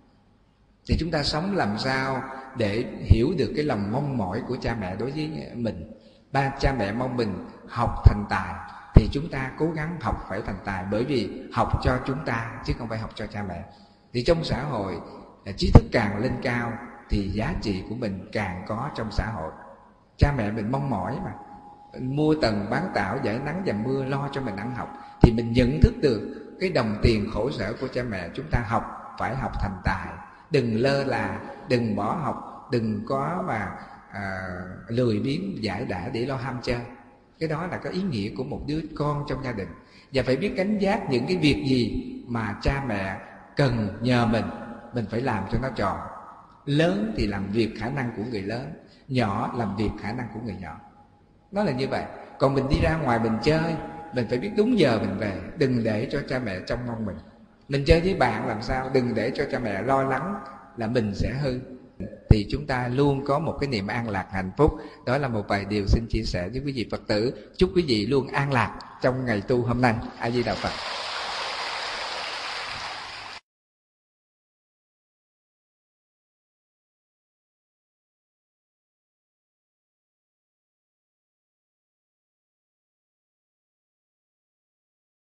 Thì chúng ta sống làm sao để hiểu được cái lòng mong mỏi của cha mẹ đối với mình. Ba cha mẹ mong mình học thành tài thì chúng ta cố gắng học phải thành tài, bởi vì học cho chúng ta chứ không phải học cho cha mẹ. Thì trong xã hội trí thức càng lên cao thì giá trị của mình càng có trong xã hội. Cha mẹ mình mong mỏi mà, mua tầng bán tảo, giải nắng dầm mưa, lo cho mình ăn học, thì mình nhận thức được cái đồng tiền khổ sở của cha mẹ. Chúng ta học phải học thành tài, đừng lơ là, đừng bỏ học, đừng có mà à, lười biếng giải đãi để lo ham chơi. Cái đó là cái ý nghĩa của một đứa con trong gia đình. Và phải biết gánh vác những cái việc gì mà cha mẹ cần nhờ mình, mình phải làm cho nó tròn. Lớn thì làm việc khả năng của người lớn, nhỏ làm việc khả năng của người nhỏ. Nó là như vậy. Còn mình đi ra ngoài mình chơi, mình phải biết đúng giờ mình về, đừng để cho cha mẹ trông mong mình. Mình chơi với bạn làm sao, đừng để cho cha mẹ lo lắng là mình sẽ hư. Thì chúng ta luôn có một cái niềm an lạc hạnh phúc. Đó là một vài điều xin chia sẻ với quý vị Phật tử. Chúc quý vị luôn an lạc trong ngày tu hôm nay. A Di Đà Phật.